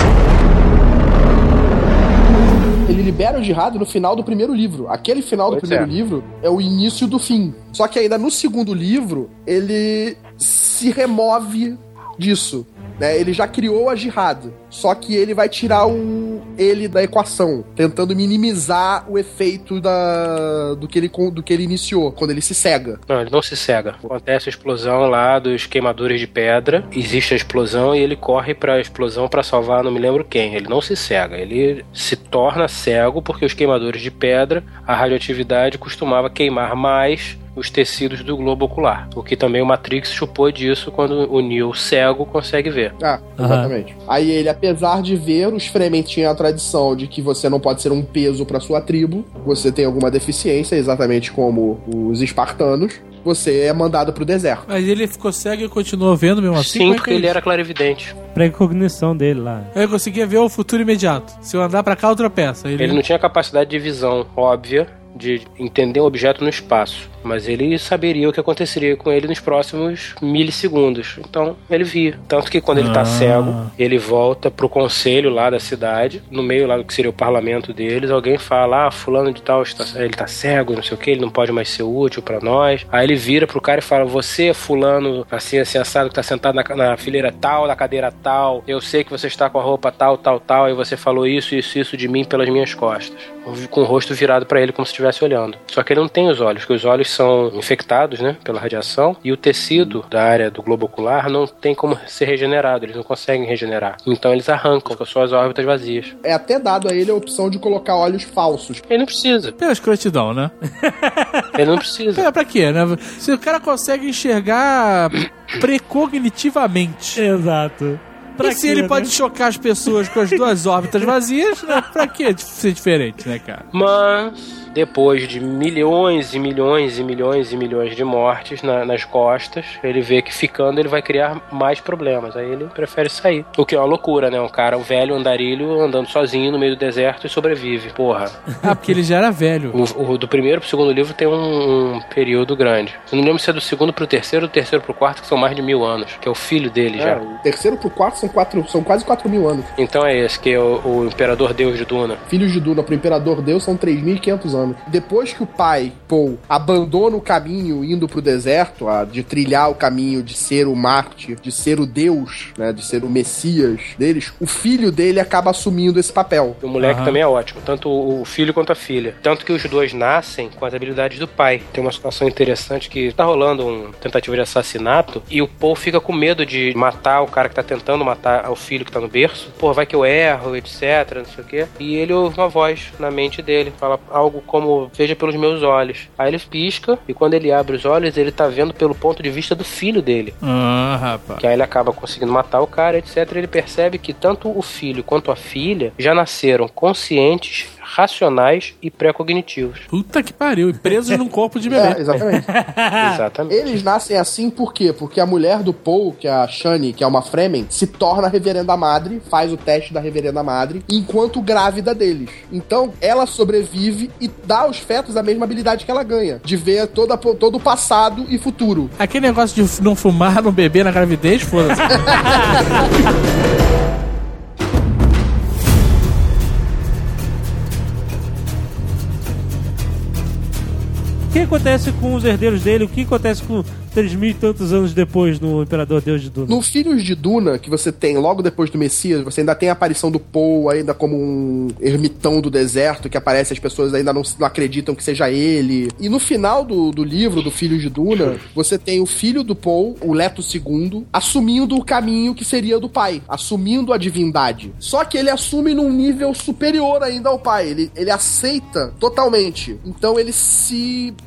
Ele libera o Jihad no final do primeiro livro. Aquele final do Pois primeiro é. livro é o início do fim. Só que ainda no segundo livro, ele se remove disso. Né? Ele já criou a Jihad. Só que ele vai tirar o, ele da equação, tentando minimizar o efeito da, do, que ele, do que ele iniciou, quando ele se cega. Não, ele não se cega. Acontece a explosão lá dos queimadores de pedra. Existe a explosão e ele corre pra explosão pra salvar não me lembro quem. Ele não se cega. Ele se torna cego porque os queimadores de pedra, a radioatividade costumava queimar mais os tecidos do globo ocular. O que também o Matrix chupou disso quando o Neo cego consegue ver. Ah, exatamente. Uhum. Aí ele, apesar de ver, os Fremen tinham a tradição de que você não pode ser um peso pra sua tribo, você tem alguma deficiência, exatamente como os espartanos, você é mandado pro deserto. Mas ele ficou cego e continuou vendo mesmo assim? Sim, é porque é ele era clarividente. Precognição dele lá. Eu conseguia ver o futuro imediato. Se eu andar pra cá, eu tropeço. Ele... Ele não tinha capacidade de visão óbvia, de entender um objeto no espaço, mas ele saberia o que aconteceria com ele nos próximos milissegundos. Então, ele via. Tanto que quando ele tá Ah. cego, ele volta pro conselho lá da cidade, no meio lá do que seria o parlamento deles, alguém fala, ah, fulano de tal, está, ele tá cego, não sei o que, ele não pode mais ser útil pra nós. Aí ele vira pro cara e fala, você, fulano, assim, assim, assado, que tá sentado na, na fileira tal, na cadeira tal, eu sei que você está com a roupa tal, tal, tal, e você falou isso, isso, isso de mim pelas minhas costas. Com o rosto virado pra ele como se estivesse olhando. Só que ele não tem os olhos, porque os olhos são infectados, né, pela radiação, e o tecido da área do globo ocular não tem como ser regenerado, eles não conseguem regenerar. Então eles arrancam com as suas órbitas vazias. É até dado a ele a opção de colocar olhos falsos. Ele não precisa. Pela escrotidão, né? Ele não precisa. É, pra quê, né? Se o cara consegue enxergar precognitivamente. Exato. Pra e se quê, ele né? pode chocar as pessoas com as duas órbitas vazias, né? Pra que ser diferente, né, cara? Mas, depois de milhões e milhões e milhões e milhões de mortes na, nas costas, ele vê que ficando ele vai criar mais problemas. Aí ele prefere sair. O que é uma loucura, né? Um cara, um velho andarilho andando sozinho no meio do deserto e sobrevive. Porra. Ah, porque ele já era velho. O, o do primeiro pro segundo livro tem um, um período grande. Eu não lembro se é do segundo pro terceiro, do terceiro pro quarto, que são mais de mil anos. Que é o filho dele É, já. o terceiro pro quarto são, quatro, são quase quatro mil anos. Então é esse, que é o, o Imperador Deus de Duna. Filhos de Duna pro Imperador Deus são três mil e quinhentos anos. Depois que o pai, Paul, abandona o caminho indo pro deserto, a, de trilhar o caminho de ser o mártir, de ser o Deus, né, de ser o Messias deles, o filho dele acaba assumindo esse papel. O moleque Aham. também é ótimo, tanto o filho quanto a filha. Tanto que os dois nascem com as habilidades do pai. Tem uma situação interessante que tá rolando uma tentativa de assassinato e o Paul fica com medo de matar o cara que tá tentando matar o filho que tá no berço. Pô, vai que eu erro, etc, não sei o quê. E ele ouve uma voz na mente dele, fala algo como, veja pelos meus olhos. Aí ele pisca e quando ele abre os olhos, ele tá vendo pelo ponto de vista do filho dele. Ah, rapaz. Que aí ele acaba conseguindo matar o cara, etcétera. Ele percebe que tanto o filho quanto a filha já nasceram conscientes, racionais e pré-cognitivos. Puta que pariu. E presos num corpo de bebê. É, exatamente. Exatamente. Eles nascem assim por quê? Porque a mulher do Paul, que é a Shani, que é uma Fremen, se torna a reverenda madre, faz o teste da reverenda madre, enquanto grávida deles. Então, ela sobrevive e dá aos fetos a mesma habilidade que ela ganha, de ver toda, todo o passado e futuro. Aquele negócio de não fumar, não beber na gravidez, foda-se. O que acontece com os herdeiros dele? O que acontece com três mil e tantos anos depois no Imperador Deus de Duna? No Filhos de Duna, que você tem logo depois do Messias, você ainda tem a aparição do Paul ainda como um ermitão do deserto, que aparece, as pessoas ainda não, não acreditam que seja ele. E no final do, do livro, do Filhos de Duna, você tem o filho do Paul, o Leto segundo, assumindo o caminho que seria do pai, assumindo a divindade. Só que ele assume num nível superior ainda ao pai, ele, ele aceita totalmente. Então ele se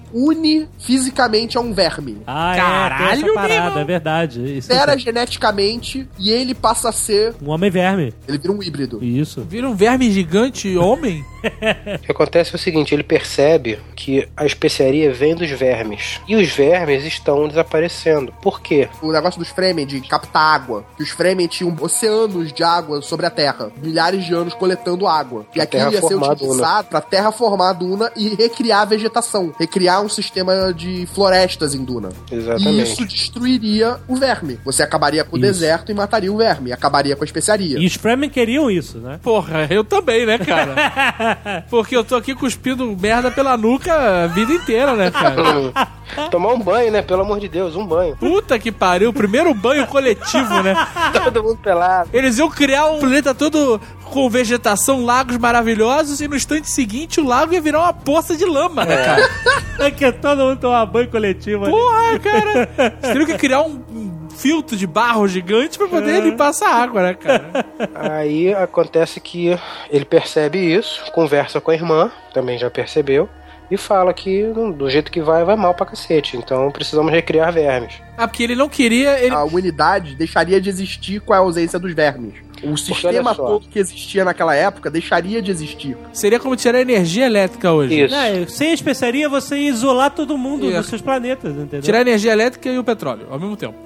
une fisicamente a um verme. Ah, Caralho, é, tem essa parada, irmão. é verdade. Isso Altera é- geneticamente e ele passa a ser... Um homem verme. Ele vira um híbrido. Isso. Vira um verme gigante homem? O que acontece é o seguinte, ele percebe que a especiaria vem dos vermes. E os vermes estão desaparecendo. Por quê? O negócio dos Fremen de captar água. Que os Fremen tinham oceanos de água sobre a Terra. Milhares de anos coletando água. E A aquilo ia ser terraformar a utilizado pra terraformar a duna e recriar a vegetação. Recriar um sistema de florestas em duna. Exatamente. E isso destruiria o verme. Você acabaria com o Isso. deserto e mataria o verme. Acabaria com a especiaria. E os Fremen queriam isso, né? Porra, eu também, né, cara? Porque eu tô aqui cuspindo merda pela nuca a vida inteira, né, cara? Tomar um banho, né? Pelo amor de Deus, um banho. Puta que pariu, primeiro banho coletivo, né? Todo mundo pelado. Eles iam criar um planeta todo com vegetação, lagos maravilhosos, e no instante seguinte o lago ia virar uma poça de lama, né, cara? É que todo mundo tomar banho coletivo ali. Porra, cara! Você teriam que criar um um filtro de barro gigante pra poder limpar essa água, né, cara? Aí acontece que ele percebe isso, conversa com a irmã, também já percebeu, e fala que do jeito que vai, vai mal pra cacete. Então precisamos recriar vermes. Ah, porque ele não queria... Ele... A humanidade deixaria de existir com a ausência dos vermes. O sistema olha só. todo que existia naquela época deixaria de existir. Seria como tirar energia elétrica hoje. Isso. Não, sem a especiaria, você ia isolar todo mundo Isso. dos seus planetas, entendeu? Tirar a energia elétrica e o petróleo, ao mesmo tempo.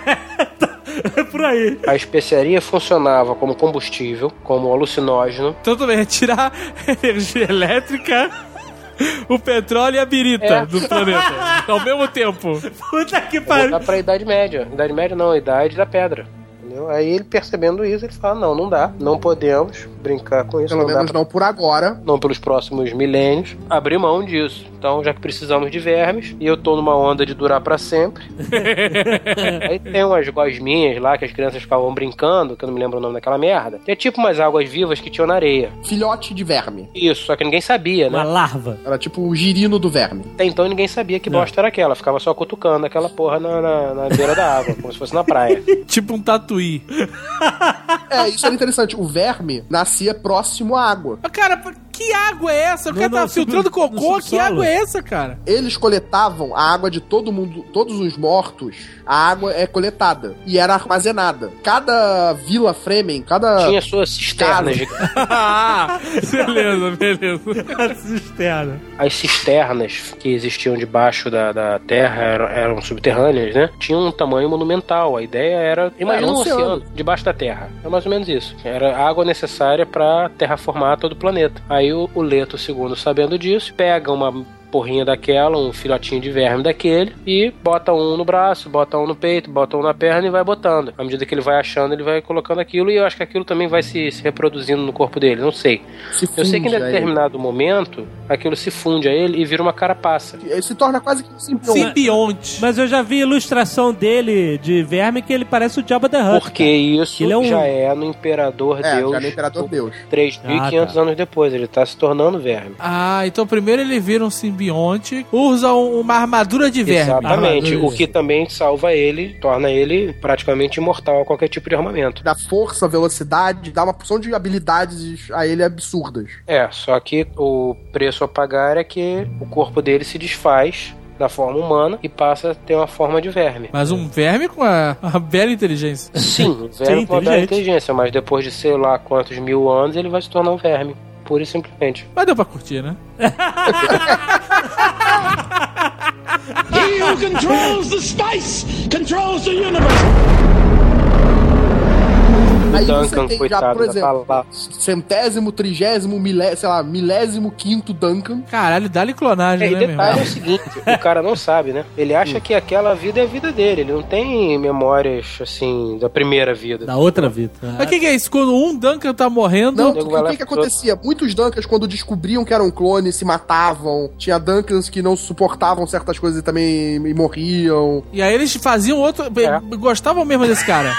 É por aí. A especiaria funcionava como combustível, como alucinógeno. Então tudo bem, tirar a energia elétrica, o petróleo e a birita É. do planeta. Ao mesmo tempo. Puta que Voltar pariu. pra Idade Média. Idade Média não, Idade da Pedra. Entendeu? Aí ele percebendo isso, ele fala, não, não dá, não podemos brincar com isso. Pelo não menos dá pra... não por agora. não pelos próximos milênios, abrir mão disso. Então, já que precisamos de vermes, e eu tô numa onda de durar pra sempre. Aí tem umas gosminhas lá que as crianças ficavam brincando, que eu não me lembro o nome daquela merda. Que é tipo umas águas vivas que tinham na areia. Filhote de verme. Isso, só que ninguém sabia, Uma né? larva. Era tipo o girino do verme. Até então ninguém sabia que bosta era aquela. Ficava só cutucando aquela porra na, na, na beira da água, como se fosse na praia. Tipo um tatuí. É, isso era interessante. O verme nascia próximo à água. Mas, cara, que água é essa? O No- cara tá no filtrando sub- no cocô, que subsolo. água é essa, cara? Eles coletavam a água de todo mundo, todos os mortos. A água é coletada e era armazenada. Cada vila Fremen, cada Tinha suas cisternas. de- Ah, beleza, beleza. Cisterna. As cisternas que existiam debaixo da, da terra eram, eram subterrâneas, né? Tinham um tamanho monumental. A ideia era... Imagina Era um um oceano. oceano debaixo da terra. É mais ou menos isso. Era água necessária pra terraformar todo o planeta. Aí o, o Leto segundo, sabendo disso, pega uma porrinha daquela, um filhotinho de verme daquele, e bota um no braço, bota um no peito, bota um na perna e vai botando. À medida que ele vai achando, ele vai colocando aquilo, e eu acho que aquilo também vai se, se reproduzindo no corpo dele, não sei. se Eu sei que em funde a ele. determinado momento, aquilo se funde a ele e vira uma carapaça. Ele se torna quase que um simbionte. Simbionte. Mas eu já vi ilustração dele de verme que ele parece o Jabba the Hutt. Porque isso Ele é um- já é no Imperador É, Deus. já no Imperador Deus. três mil e quinhentos Ah, tá. anos depois, ele tá se tornando verme. Ah, então primeiro ele vira um simbionte, usa um- uma armadura de verme. Exatamente, Armadura. o que também salva ele, torna ele praticamente imortal a qualquer tipo de armamento. Dá força, velocidade, dá uma porção de habilidades a ele absurdas. É, só que o preço a pagar é que o corpo dele se desfaz da forma humana e passa a ter uma forma de verme. Mas um verme com a, a bela inteligência. Sim, verme Sim, com uma bela inteligente. inteligência, mas depois de sei lá quantos mil anos ele vai se tornar um verme, pura e simplesmente. Mas deu pra curtir, né? He who controls the spice controls the universe. Aí Duncan, você tem já, coitado, por já exemplo, tá lá. centésimo, trigésimo, milé, sei lá, milésimo quinto Duncan. Caralho, dá-lhe clonagem, É, e né, meu detalhe é irmão? o seguinte, o cara não sabe, né? Ele acha que aquela vida é a vida dele, ele não tem memórias, assim, da primeira vida. Da outra vida. Mas o que, que é isso? Quando um Duncan tá morrendo... Não, nego porque vai o lá que, que e fala- acontecia? Muitos Duncans, quando descobriam que eram clones, se matavam. Tinha Duncans que não suportavam certas coisas e também e morriam. E aí eles faziam outro... É. Gostavam mesmo desse cara.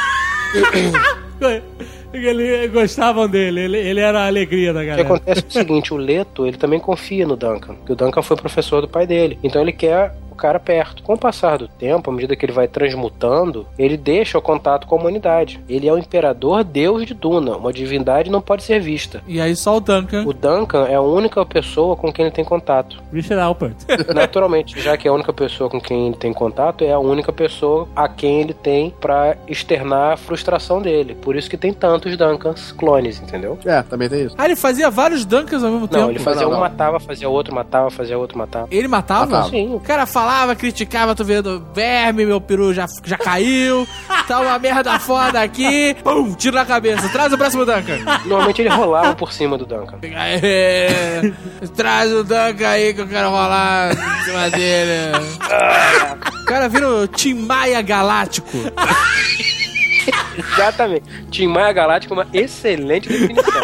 Ele gostavam dele, ele, ele era a alegria da O que galera. acontece é o seguinte, o Leto, ele também confia no Duncan, porque o Duncan foi professor do pai dele. Então ele quer o cara perto. Com o passar do tempo, à medida que ele vai transmutando, ele deixa o contato com a humanidade. Ele é o imperador deus de Duna. Uma divindade não pode ser vista. E aí só o Duncan. O Duncan é a única pessoa com quem ele tem contato. Richard Alpert. Naturalmente, já que é a única pessoa com quem ele tem contato, é a única pessoa a quem ele tem pra externar a frustração dele. Por isso que tem tantos Duncans clones, entendeu? É, também tem isso. Ah, ele fazia vários Duncans ao mesmo tempo? Não, ele fazia Não, um, não. matava, fazia outro, matava, fazia outro, matava. Ele matava? Matava. Sim. O cara falava, criticava, tô vendo verme, meu peru já, já caiu, tá uma merda foda aqui, pum, tiro na cabeça, traz o próximo Duncan. Normalmente ele rolava por cima do Duncan. É, traz o Duncan aí que eu quero rolar em cima dele. O cara vira o Tim Maia Galáctico. Exatamente. Tim Maia Galáctico é uma excelente definição.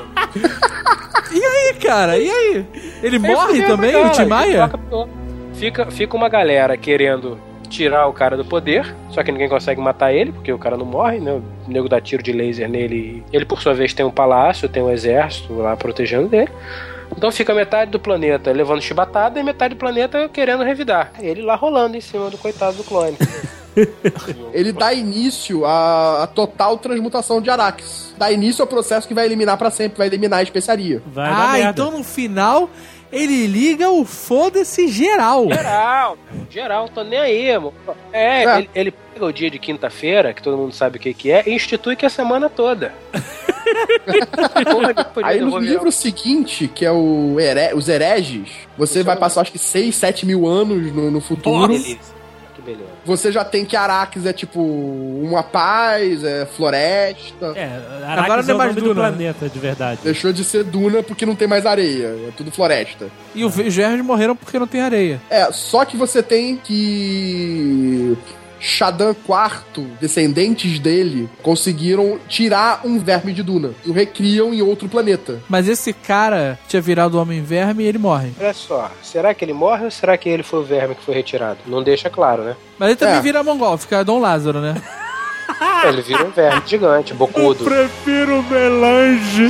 E aí, cara? E aí? Ele Ele morre fudeu, também, cara, o Tim ele Maia? troca- Fica, fica uma galera querendo tirar o cara do poder, só que ninguém consegue matar ele, porque o cara não morre, né? O nego dá tiro de laser nele. Ele, por sua vez, tem um palácio, tem um exército lá protegendo dele. Então fica metade do planeta levando chibatada e metade do planeta querendo revidar. Ele lá rolando em cima do coitado do clone. Ele dá início à, à total transmutação de Arax. Dá início ao processo que vai eliminar pra sempre, vai eliminar a especiaria. Vai dar Ah, merda. então no final ele liga o foda-se geral. Geral, geral, tô nem aí, amor. É, É. Ele, ele pega o dia de quinta-feira, que todo mundo sabe o que, que é, e institui que é a semana toda. Porra, depois Aí eu no vou virar- livro seguinte, que é o Here- Os Hereges, você vai passar acho que seis, sete mil anos no, no futuro. Beleza. Que beleza. Você já tem que Arax é tipo uma paz, é floresta. É, Agora Arrakis não é é o mais nome do Duna. planeta, de verdade. Deixou de ser duna porque não tem mais areia, é tudo floresta. E os vermes morreram porque não tem areia. É, só que você tem que Shadan quarto, descendentes dele, conseguiram tirar um verme de Duna e o recriam em outro planeta. Mas esse cara tinha virado o Homem-Verme e ele morre. Olha só, será que ele morre ou será que ele foi o verme que foi retirado? Não deixa claro, né? Mas ele também É. vira mongol, fica Dom Lázaro, né? Ele vira um verme gigante, bocudo. Prefiro melange.